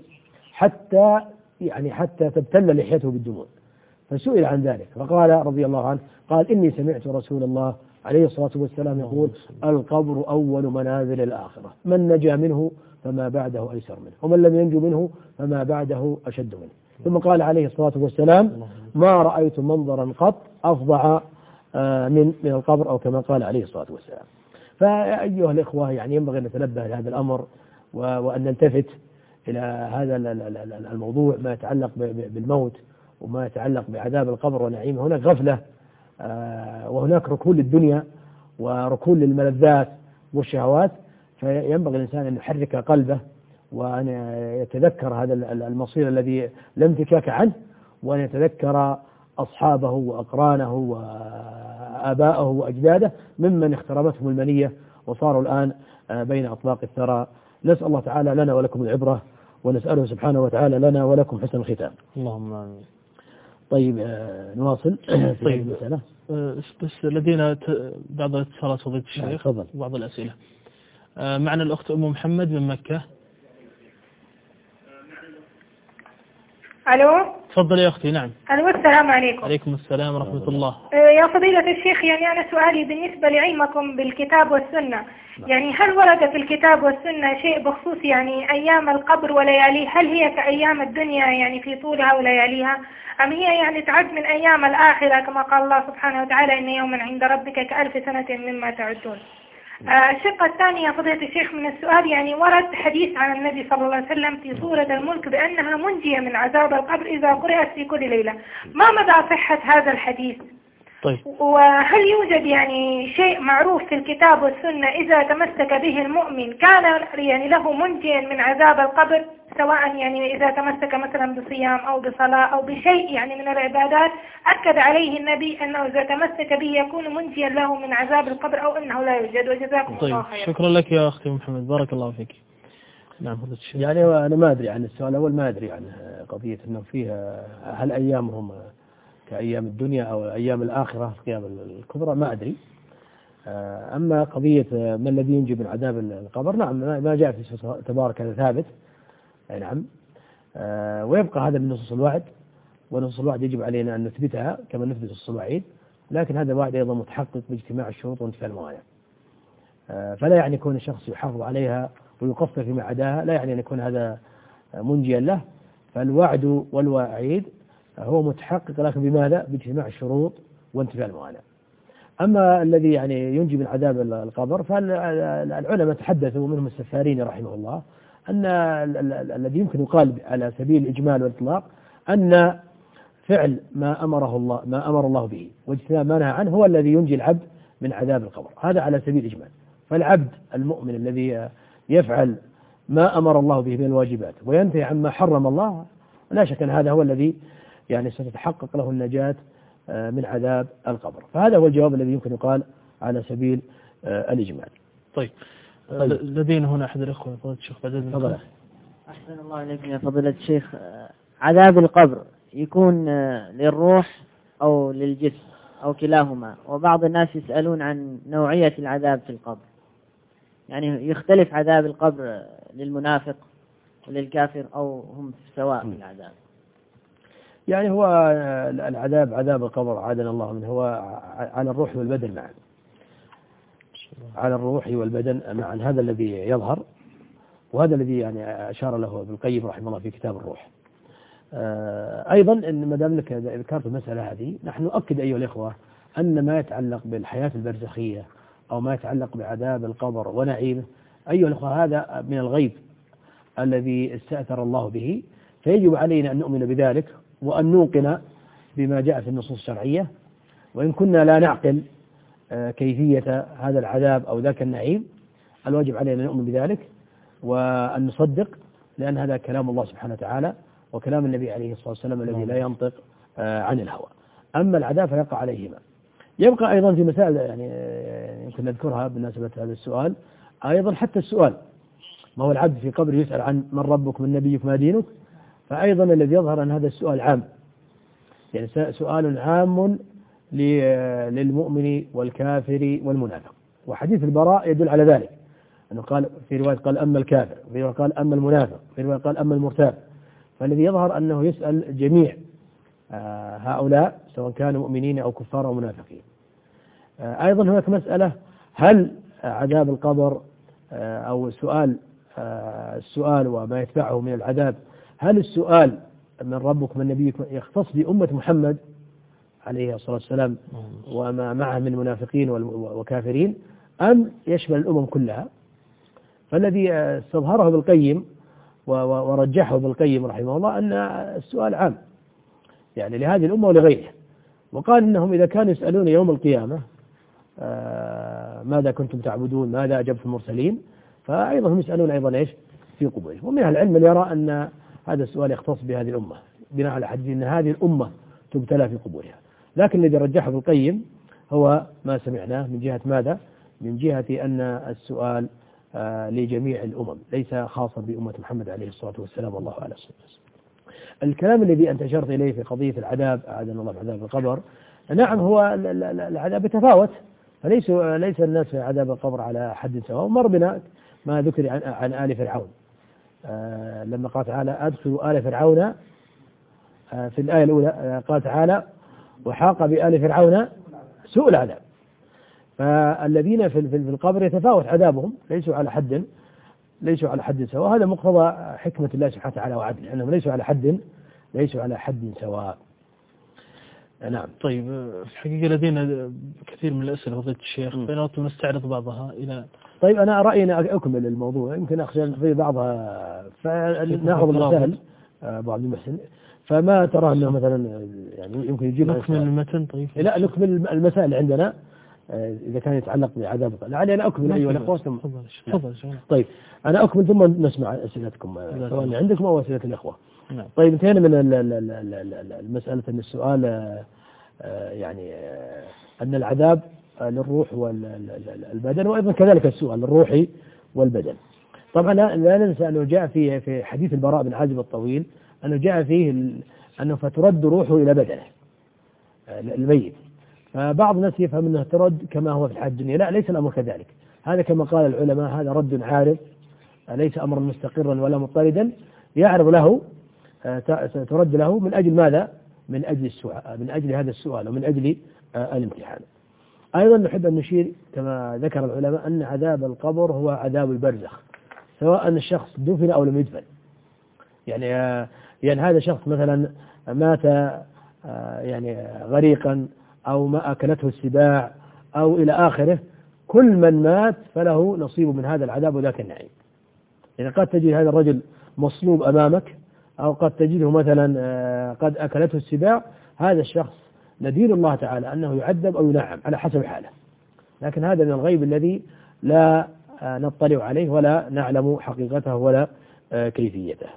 حتى تبتل لحيته بالدموع. فسئل عن ذلك فقال رضي الله عنه: قال: إني سمعت رسول الله عليه الصلاة والسلام يقول: القبر أول منازل الآخرة، من نجا منه فما بعده أيسر منه، ومن لم ينجو منه فما بعده أشد منه. ثم قال عليه الصلاة والسلام: ما رأيت منظرا قط أفظع من القبر، أو كما قال عليه الصلاة والسلام. فأيها الإخوة، ينبغي أن نتنبه لهذا الأمر، وأن نلتفت إلى هذا الموضوع، ما يتعلق بالموت وما يتعلق بعذاب القبر ونعيمه. هناك غفلة، وهناك ركون للدنيا وركون للملذات والشهوات. فينبغي الإنسان أن يحرك قلبه، وأن يتذكر هذا المصير الذي لا انفكاك عنه، وأن يتذكر أصحابه وأقرانه وآباءه وأجداده ممن اخترمتهم المنية وصاروا الآن بين أطباق الثرى. نسأل الله تعالى لنا ولكم العبرة، ونسأله سبحانه وتعالى لنا ولكم حسن الختام. اللهم آمين. طيب نواصل. طيب بس لدينا بعض الاتصالات فضيلة الشيخ وبعض الأسئلة. معنا الأخت أم محمد من مكة. ألو. تفضل يا أختي. نعم. ألو، السلام عليكم. عليكم السلام ورحمة الله. يا فضيلة الشيخ، أنا سؤالي بالنسبة لعلمكم بالكتاب والسنة، هل ورد في الكتاب والسنة شيء بخصوص أيام القبر ولياليه؟ هل هي كأيام الدنيا في طولها ولياليها، أم هي تعد من أيام الآخرة كما قال الله سبحانه وتعالى: إن يوما عند ربك كألف سنة مما تعدون؟ الشق الثاني يا فضيلة الشيخ من السؤال، ورد حديث عن النبي صلى الله عليه وسلم في سورة الملك بأنها منجية من عذاب القبر إذا قرأت في كل ليلة. ما مدى صحة هذا الحديث؟ طيب. وهل يوجد شيء معروف في الكتاب والسنة إذا تمسك به المؤمن كان له منجيا من عذاب القبر، سواء إذا تمسك مثلا بصيام أو بصلاة أو بشيء من العبادات أكد عليه النبي أنه إذا تمسك به يكون منجيا له من عذاب القبر، أو أنه لا يوجد؟ وجزاكم الله خيرا. شكرا لك يا أختي محمد، بارك الله فيك. نعم. أنا ما أدري عن السؤال الأول، ما أدري عن قضية أنه فيها هل أيامهم كأيام الدنيا أو أيام الآخرة القيام الكبرى، ما أدري. أما قضية ما الذي ينجي من عذاب القبر، نعم ما جاء في تبارك هذا ثابت. نعم. ويبقى هذا من نصوص الوعد، ونصوص الوعد يجب علينا أن نثبتها كما نثبت نصوص الوعيد، لكن هذا الوعد أيضا متحقق باجتماع الشروط وانتفاء الموانع. فلا يكون الشخص يحافظ عليها ويقصر فيما عداها، لا أن يكون هذا منجيا له. فالوعد والوعيد هو متحقق، لكن بماذا؟ باجتماع الشروط وانتفاء الموانع. أما الذي ينجي من عذاب القبر، فالعلماء تحدثوا منهم السفارين رحمه الله أن الذي يمكن يقال على سبيل الإجمال والإطلاق أن فعل ما أمر الله به واجتناب ما نهى عنه هو الذي ينجي العبد من عذاب القبر، هذا على سبيل الإجمال. فالعبد المؤمن الذي يفعل ما أمر الله به من الواجبات وينتهي عما حرم الله، لا شك أن هذا هو الذي ستتحقق له النجاة من عذاب القبر. فهذا هو الجواب الذي يمكن يقال على سبيل الإجمال. طيب، لدينا هنا أحد الأخوة فضيلة الشيخ بعد تفضل. أحسن الله عليكم يا فضيلة الشيخ. عذاب القبر يكون للروح أو للجسم أو كلاهما، وبعض الناس يسألون عن نوعية العذاب في القبر، يعني يختلف عذاب القبر للمنافق وللكافر أو هم سواء في العذاب؟ يعني هو العذاب عذاب القبر عادنا الله منه هو على الروح والبدن معا، على الروح والبدن معا، هذا الذي يظهر، وهذا الذي يعني أشار له ابن القيم رحمه الله في كتاب الروح. أيضا إن ما دام لك ذكرت المسألة هذه، نحن نؤكد أيها الإخوة أن ما يتعلق بالحياة البرزخية أو ما يتعلق بعذاب القبر ونعيمه أيها الإخوة هذا من الغيب الذي استأثر الله به، فيجب علينا أن نؤمن بذلك وأن نوقن بما جاء في النصوص الشرعية، وإن كنا لا نعقل كيفية هذا العذاب أو ذاك النعيم الواجب علينا أن نؤمن بذلك وأن نصدق، لأن هذا كلام الله سبحانه وتعالى وكلام النبي عليه الصلاة والسلام الذي لا ينطق عن الهوى. أما العذاب فيقع عليهما. يبقى أيضا في مسائل يعني يمكن نذكرها بالنسبة هذا السؤال، أيضا حتى السؤال ما هو العبد في قبره يسأل عن من ربك من نبيك ما دينك، فأيضا الذي يظهر أن هذا السؤال عام، يعني سؤال عام للمؤمن والكافر والمنافق، وحديث البراء يدل على ذلك، أنه قال في رواية قال أما الكافر، في رواية قال أما المنافق، في رواية قال أما المرتاب، فالذي يظهر أنه يسأل جميع هؤلاء سواء كانوا مؤمنين أو كفار أو منافقين. أيضا هناك مسألة، هل عذاب القبر أو السؤال وما يتبعه من العذاب، هل السؤال من ربك من نبيك يختص بأمة محمد عليه الصلاة والسلام وما معه من منافقين وكافرين، أم يشمل الأمم كلها؟ فالذي استظهره بالقيم ورجحه بالقيم رحمه الله أن السؤال عام يعني لهذه الأمة ولغيرها، وقال إنهم إذا كانوا يسألون يوم القيامة ماذا كنتم تعبدون ماذا أجبتم المرسلين، فأيضا هم يسألون أيضا إيش في قبورهم. ومن أهل العلم من يرى أن هذا السؤال يختص بهذه الأمة بناء على حديث أن هذه الأمة تبتلى في قبورها، لكن الذي رجحه بالقيم هو ما سمعناه من جهة ماذا؟ من جهة أن السؤال لجميع الأمم ليس خاصا بأمة محمد عليه الصلاة والسلام والله أعلم. الكلام الذي أنت أشرت إليه في قضية العذاب أعاذنا الله من عذاب القبر، نعم هو العذاب يتفاوت، ليس الناس في عذاب القبر على حد سواء. ومر بنا ما ذكر عن آل فرعون لما قال تعالى أدخلوا آل فرعون، في الآية الأولى قال تعالى وحاق بآل فرعون سوء العذاب، فالذين في القبر يتفاوت عذابهم ليسوا على حد سواء. هذا مقتضى حكمة الله سبحانه وتعالى وعدله أنهم ليسوا على حد سواء. نعم. طيب الحقيقة لدينا كثير من الأسئلة فضيلة الشيخ، فنود نستعرض بعضها إلى. طيب أنا رأيي أن أكمل الموضوع، يمكن أخشى في بعضها فنأخذ المسائل أبو عبد المحسن، فما ترى أنه مثلا يعني يمكن يجيب نكمل المتن. طيب لا نكمل المسائل اللي عندنا إذا كان يتعلق بعذاب لعلي أنا أكمل أيها الأخوة. تفضل. طيب أنا أكمل ثم نسمع أسئلتكم سواء عندكم أو أسئلة الأخوة. نعم. طيب انتهينا من المسألة أن السؤال يعني أن العذاب للروح والبدن، وأيضا كذلك السؤال للروح والبدن. طبعا لا ننسى أنه جاء في حديث البراء بن عازب الطويل أنه جاء فيه أنه فترد روحه إلى بدنه الميت، فبعض الناس يفهم أنه ترد كما هو في الحياة الدنيا، لا ليس الأمر كذلك، هذا كما قال العلماء هذا رد عارض ليس أمرا مستقرا ولا مضطردا، يعرض له ترد له من أجل ماذا؟ من أجل هذا السؤال ومن أجل الامتحان. أيضا نحب أن نشير كما ذكر العلماء أن عذاب القبر هو عذاب البرزخ، سواء الشخص دفن أو لم يدفن. يعني هذا شخص مثلا مات يعني غريقا أو ما أكلته السباع أو إلى آخره، كل من مات فله نصيب من هذا العذاب وذاك النعيم. يعني قد تجد هذا الرجل مصلوب أمامك، أو قد تجده مثلا قد أكلته السباع، هذا الشخص ندين الله تعالى أنه يعذب أو ينعم على حسب حاله، لكن هذا من الغيب الذي لا نطلع عليه ولا نعلم حقيقته ولا كيفيته.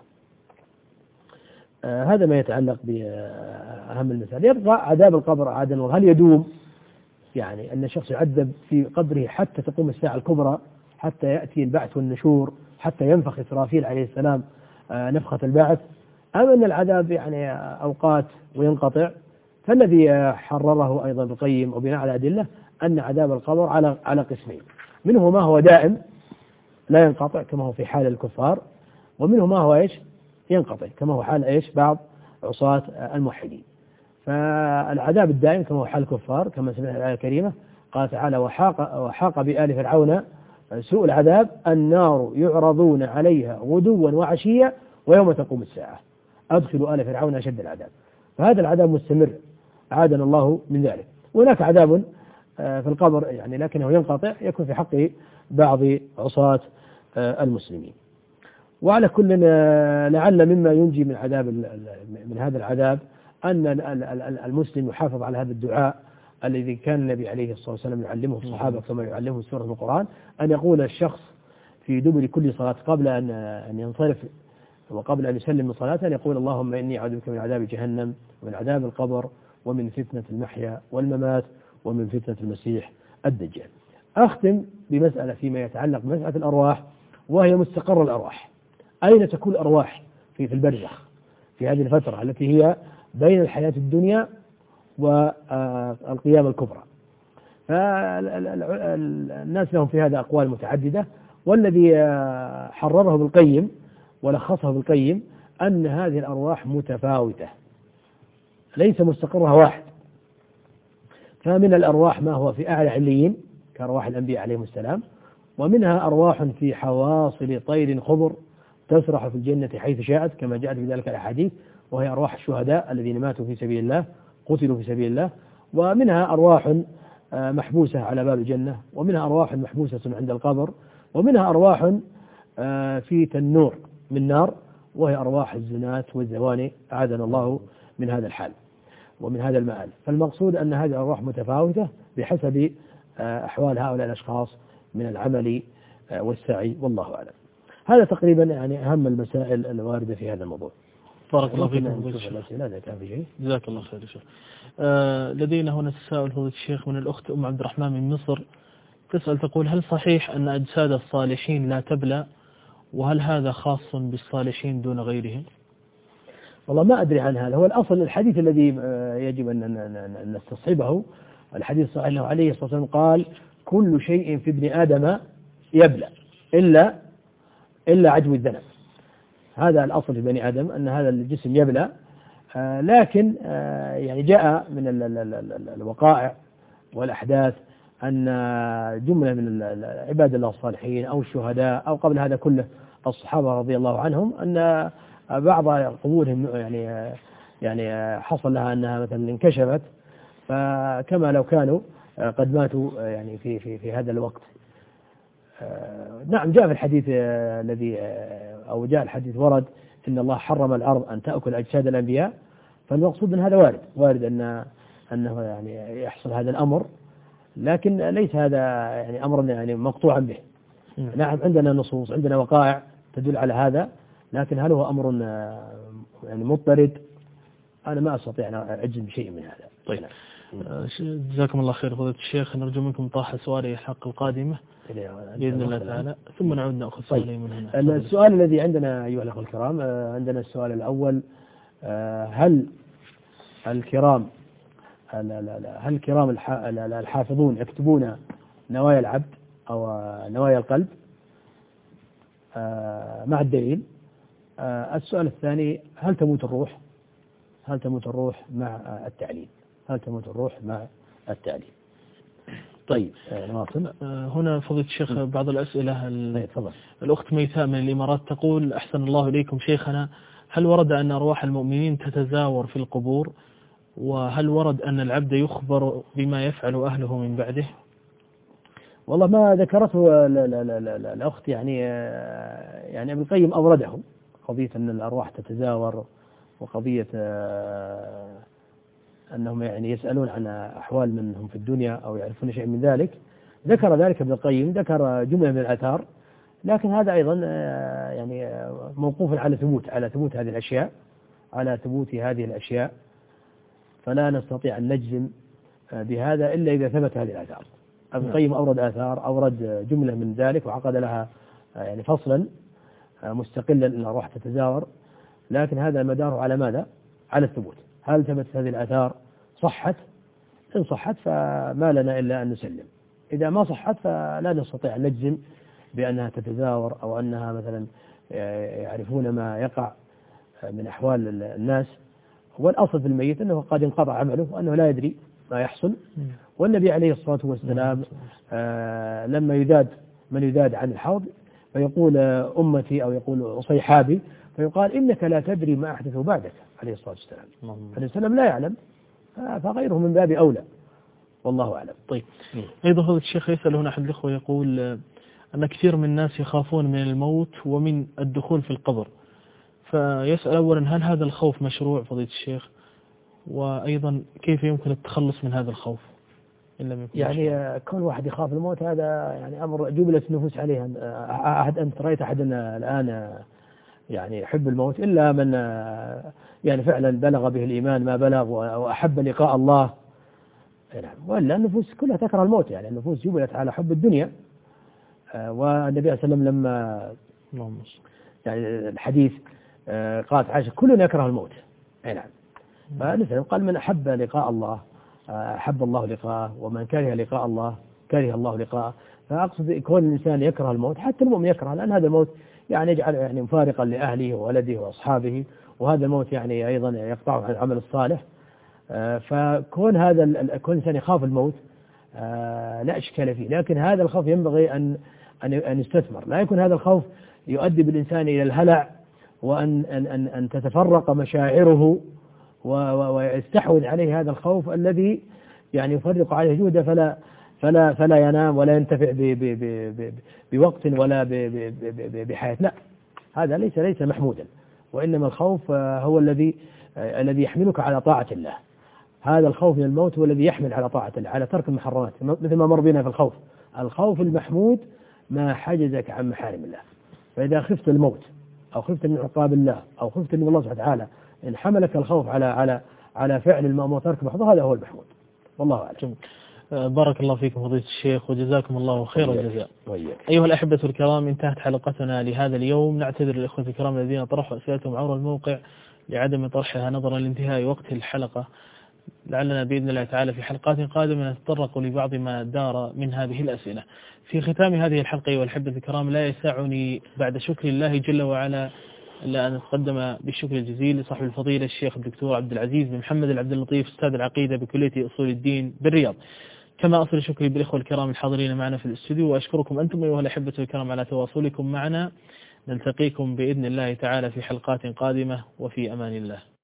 هذا ما يتعلق بأهم المسائل. يبقى عذاب القبر عادا، وهل يدوم؟ يعني أن الشخص يعذب في قبره حتى تقوم الساعة الكبرى حتى يأتي البعث والنشور، حتى ينفخ إسرافيل عليه السلام نفخة البعث، أم أن العذاب يعني أوقات وينقطع؟ فالذي حرره أيضا ابن القيم وبناء على أدلة أن عذاب القبر على قسمين، منه ما هو دائم لا ينقطع كما هو في حال الكفار، ومنه ما هو إيش ينقطع كما هو حال إيش بعض عصاة الموحدين. فالعذاب الدائم كما هو حال الكفار كما سمعنا الآية الكريمة قال تعالى وحاق بآل فرعون سوء العذاب النار يعرضون عليها غدوا وعشيا ويوم تقوم الساعة أدخلوا آل فرعون أشد العذاب. فهذا العذاب مستمر عادنا الله من ذلك. وهناك عذاب في القبر يعني لكنه ينقطع يكون في حق بعض عصاة المسلمين. وعلى كل لعل مما ينجي من هذا العذاب أن المسلم يحافظ على هذا الدعاء الذي كان النبي عليه الصلاة والسلام يعلمه الصحابة كما يعلمه سورة القرآن، أن يقول الشخص في دبر كل صلاة قبل أن ينصرف وقبل أن يسلم من صلاته أن يقول اللهم إني أعوذ بك من عذاب جهنم ومن عذاب القبر ومن فتنة المحيا والممات ومن فتنة المسيح الدجال. أختم بمسألة فيما يتعلق بمسألة الأرواح، وهي مستقر الأرواح. أين تكون الأرواح في البرزخ في هذه الفترة التي هي بين الحياة الدنيا والقيامة الكبرى؟ فالناس لهم في هذا أقوال متعددة، والذي حرره ابن القيم ولخصه ابن القيم أن هذه الأرواح متفاوتة ليس مستقرها واحد. فمن الأرواح ما هو في أعلى عليين كأرواح الأنبياء عليهم السلام، ومنها أرواح في حواصل طير خضر تسرح في الجنة حيث شاءت كما جاءت في ذلك الأحاديث، وهي أرواح الشهداء الذين ماتوا في سبيل الله قتلوا في سبيل الله. ومنها أرواح محبوسة على باب الجنة، ومنها أرواح محبوسة عند القبر، ومنها أرواح في تنور من نار، وهي أرواح الزنات والزواني أعاذنا الله من هذا الحال ومن هذا المآل. فالمقصود أن هذه الأرواح متفاوتة بحسب أحوال هؤلاء الأشخاص من العمل والسعي، والله أعلم. هذا تقريبا يعني أهم المسائل الواردة في هذا الموضوع. بارك الله فيكم. جزاك الله خير. لدينا هنا تساؤل فضيلة الشيخ من الأخت أم عبد الرحمن من مصر، تسأل تقول هل صحيح أن أجساد الصالحين لا تبلى، وهل هذا خاص بالصالحين دون غيرهم؟ والله ما أدري عن هذا. هو الأصل الحديث الذي يجب أن نستصحبه الحديث الصحيح أنه عليه الصلاة والسلام قال كل شيء في ابن آدم يبلى إلا عجو الذنب. هذا الأصل في بني آدم أن هذا الجسم يبلى، لكن يعني جاء من الوقائع والأحداث أن جملة من عباد الله الصالحين أو الشهداء أو قبل هذا كله الصحابة رضي الله عنهم أن بعض قبورهم يعني حصل لها أنها مثلا انكشفت، فكما لو كانوا قد ماتوا يعني في هذا الوقت. نعم جاء في الحديث الذي أو جاء الحديث ورد إن الله حرم الأرض أن تأكل أجساد الأنبياء، فالمقصود من هذا وارد أنه يعني يحصل هذا الأمر، لكن ليس هذا يعني أمرا يعني مقطوعا به. نعم عندنا نصوص عندنا وقائع تدل على هذا، لكن هل هو أمر يعني مضطرد؟ أنا ما أستطيع أن أجزم بشيء من هذا. طيب جزاكم الله خير فضيلة الشيخ، نرجو منكم طرح سؤالي الحلقة القادمة بإذن الله تعالى، ثم نعود نأخذ سؤالين من هنا. السؤال الذي عندنا أيها الأخوة الكرام، عندنا السؤال الأول، هل الكرام الحافظون يكتبون نوايا العبد أو نوايا القلب مع الدليل؟ السؤال الثاني، هل تموت الروح مع التعليم؟ طيب نواصل. هنا فضيلة الشيخ بعض الأسئلة. الأخت ميثاء من الإمارات تقول أحسن الله إليكم شيخنا، هل ورد أن أرواح المؤمنين تتزاور في القبور؟ وهل ورد أن العبد يخبر بما يفعل أهله من بعده؟ والله ما ذكرته الأخت يعني ابن القيم أورده قضية أن الأرواح تتزاور، وقضية أنهم يعني يسألون عن أحوال منهم في الدنيا أو يعرفون شيء من ذلك. ذكر ذلك ابن القيم، ذكر جملة من الآثار، لكن هذا أيضا يعني موقوف على ثبوت هذه الأشياء، فلا نستطيع أن نجزم بهذا إلا إذا ثبت هذه الآثار. ابن القيم أورد آثار، أورد جملة من ذلك وعقد لها يعني فصلا مستقلا أن الأرواح تتزاور، لكن هذا مداره على ماذا؟ على الثبوت. هل ثبتت هذه الآثار؟ صحت؟ إن صحت فما لنا إلا أن نسلم، إذا ما صحت فلا نستطيع أن نجزم بأنها تتزاور أو أنها مثلا يعرفون ما يقع من أحوال الناس. والأصل في الميت أنه قد انقطع عمله وأنه لا يدري ما يحصل. والنبي عليه الصلاة والسلام لما يذاد من يذاد عن الحوض فيقول أمتي أو يقول صيحابي، فيقال إنك لا تدري ما أحدثه بعدك عليه الصلاة والسلام. عليه السلام لا يعلم، فغيره من باب أولى، والله أعلم. طيب، أيضا فضيلة الشيخ يسأل هنا أحد الأخوة يقول أن كثير من الناس يخافون من الموت ومن الدخول في القبر، فيسأل أولا هل هذا الخوف مشروع فضيلة الشيخ؟ وأيضا كيف يمكن التخلص من هذا الخوف؟ يعني كون واحد يخاف الموت هذا يعني أمر جبلت النفوس عليه. أنت رأيت أحدنا الآن يعني يحب الموت إلا من يعني فعلا بلغ به الإيمان ما بلغ وأحب لقاء الله، وإلا النفوس كلها تكره الموت. يعني النفوس جبلت على حب الدنيا. والنبي صلى الله عليه وسلم لما يعني الحديث قالت عائشة كلنا يكره الموت. نعم. فنسأل قال من أحب لقاء الله أحب الله لقاءه، ومن كره لقاء الله كره الله لقاءه. فأقصد كون الإنسان يكره الموت، حتى المؤمن يكره، لأن هذا الموت يعني يجعل يعني مفارقا لأهله وولده وأصحابه، وهذا الموت يعني أيضا يقطعه عن العمل الصالح. فكون كون الإنسان يخاف الموت لا إشكال فيه، لكن هذا الخوف ينبغي أن يستثمر، لا يكون هذا الخوف يؤدي بالإنسان إلى الهلع وأن تتفرق مشاعره ويستحوذ عليه هذا الخوف الذي يعني يفرق عليه جهده فلا ينام ولا ينتفع بوقت ولا بحياة. لا، هذا ليس محمودا، وإنما الخوف هو الذي يحملك على طاعة الله. هذا الخوف من الموت هو الذي يحمل على طاعة الله، على ترك المحرمات، مثل ما مر بنا في الخوف المحمود ما حجزك عن محارم الله. فإذا خفت الموت أو خفت من عقاب الله أو خفت من الله سبحانه وتعالى، إن حملك الخوف على فعل المأمور وترك المحظور، هذا هو المحمود، والله أعلم. بارك الله فيكم فضيلة الشيخ وجزاكم الله خير الجزاء. أيها الأحبة الكرام، انتهت حلقتنا لهذا اليوم. نعتذر للإخوة الكرام الذين طرحوا أسئلتهم عبر الموقع لعدم طرحها نظرا لانتهاء وقت الحلقة. لعلنا بإذن الله تعالى في حلقات قادمة نتطرق لبعض ما دار من هذه الأسئلة. في ختام هذه الحلقة أيها الأحبة الكرام، لا يسعني بعد شكر الله جل وعلا إلا أن أتقدم بالشكر الجزيل لصاحب الفضيلة الشيخ الدكتور عبد العزيز بن محمد العبد اللطيف أستاذ العقيدة بكلية أصول الدين بالرياض. كما أصل شكري بالإخوة الكرام الحاضرين معنا في الاستوديو، وأشكركم أنتم أيها الأحبة الكرام على تواصلكم معنا. نلتقيكم بإذن الله تعالى في حلقات قادمة، وفي أمان الله.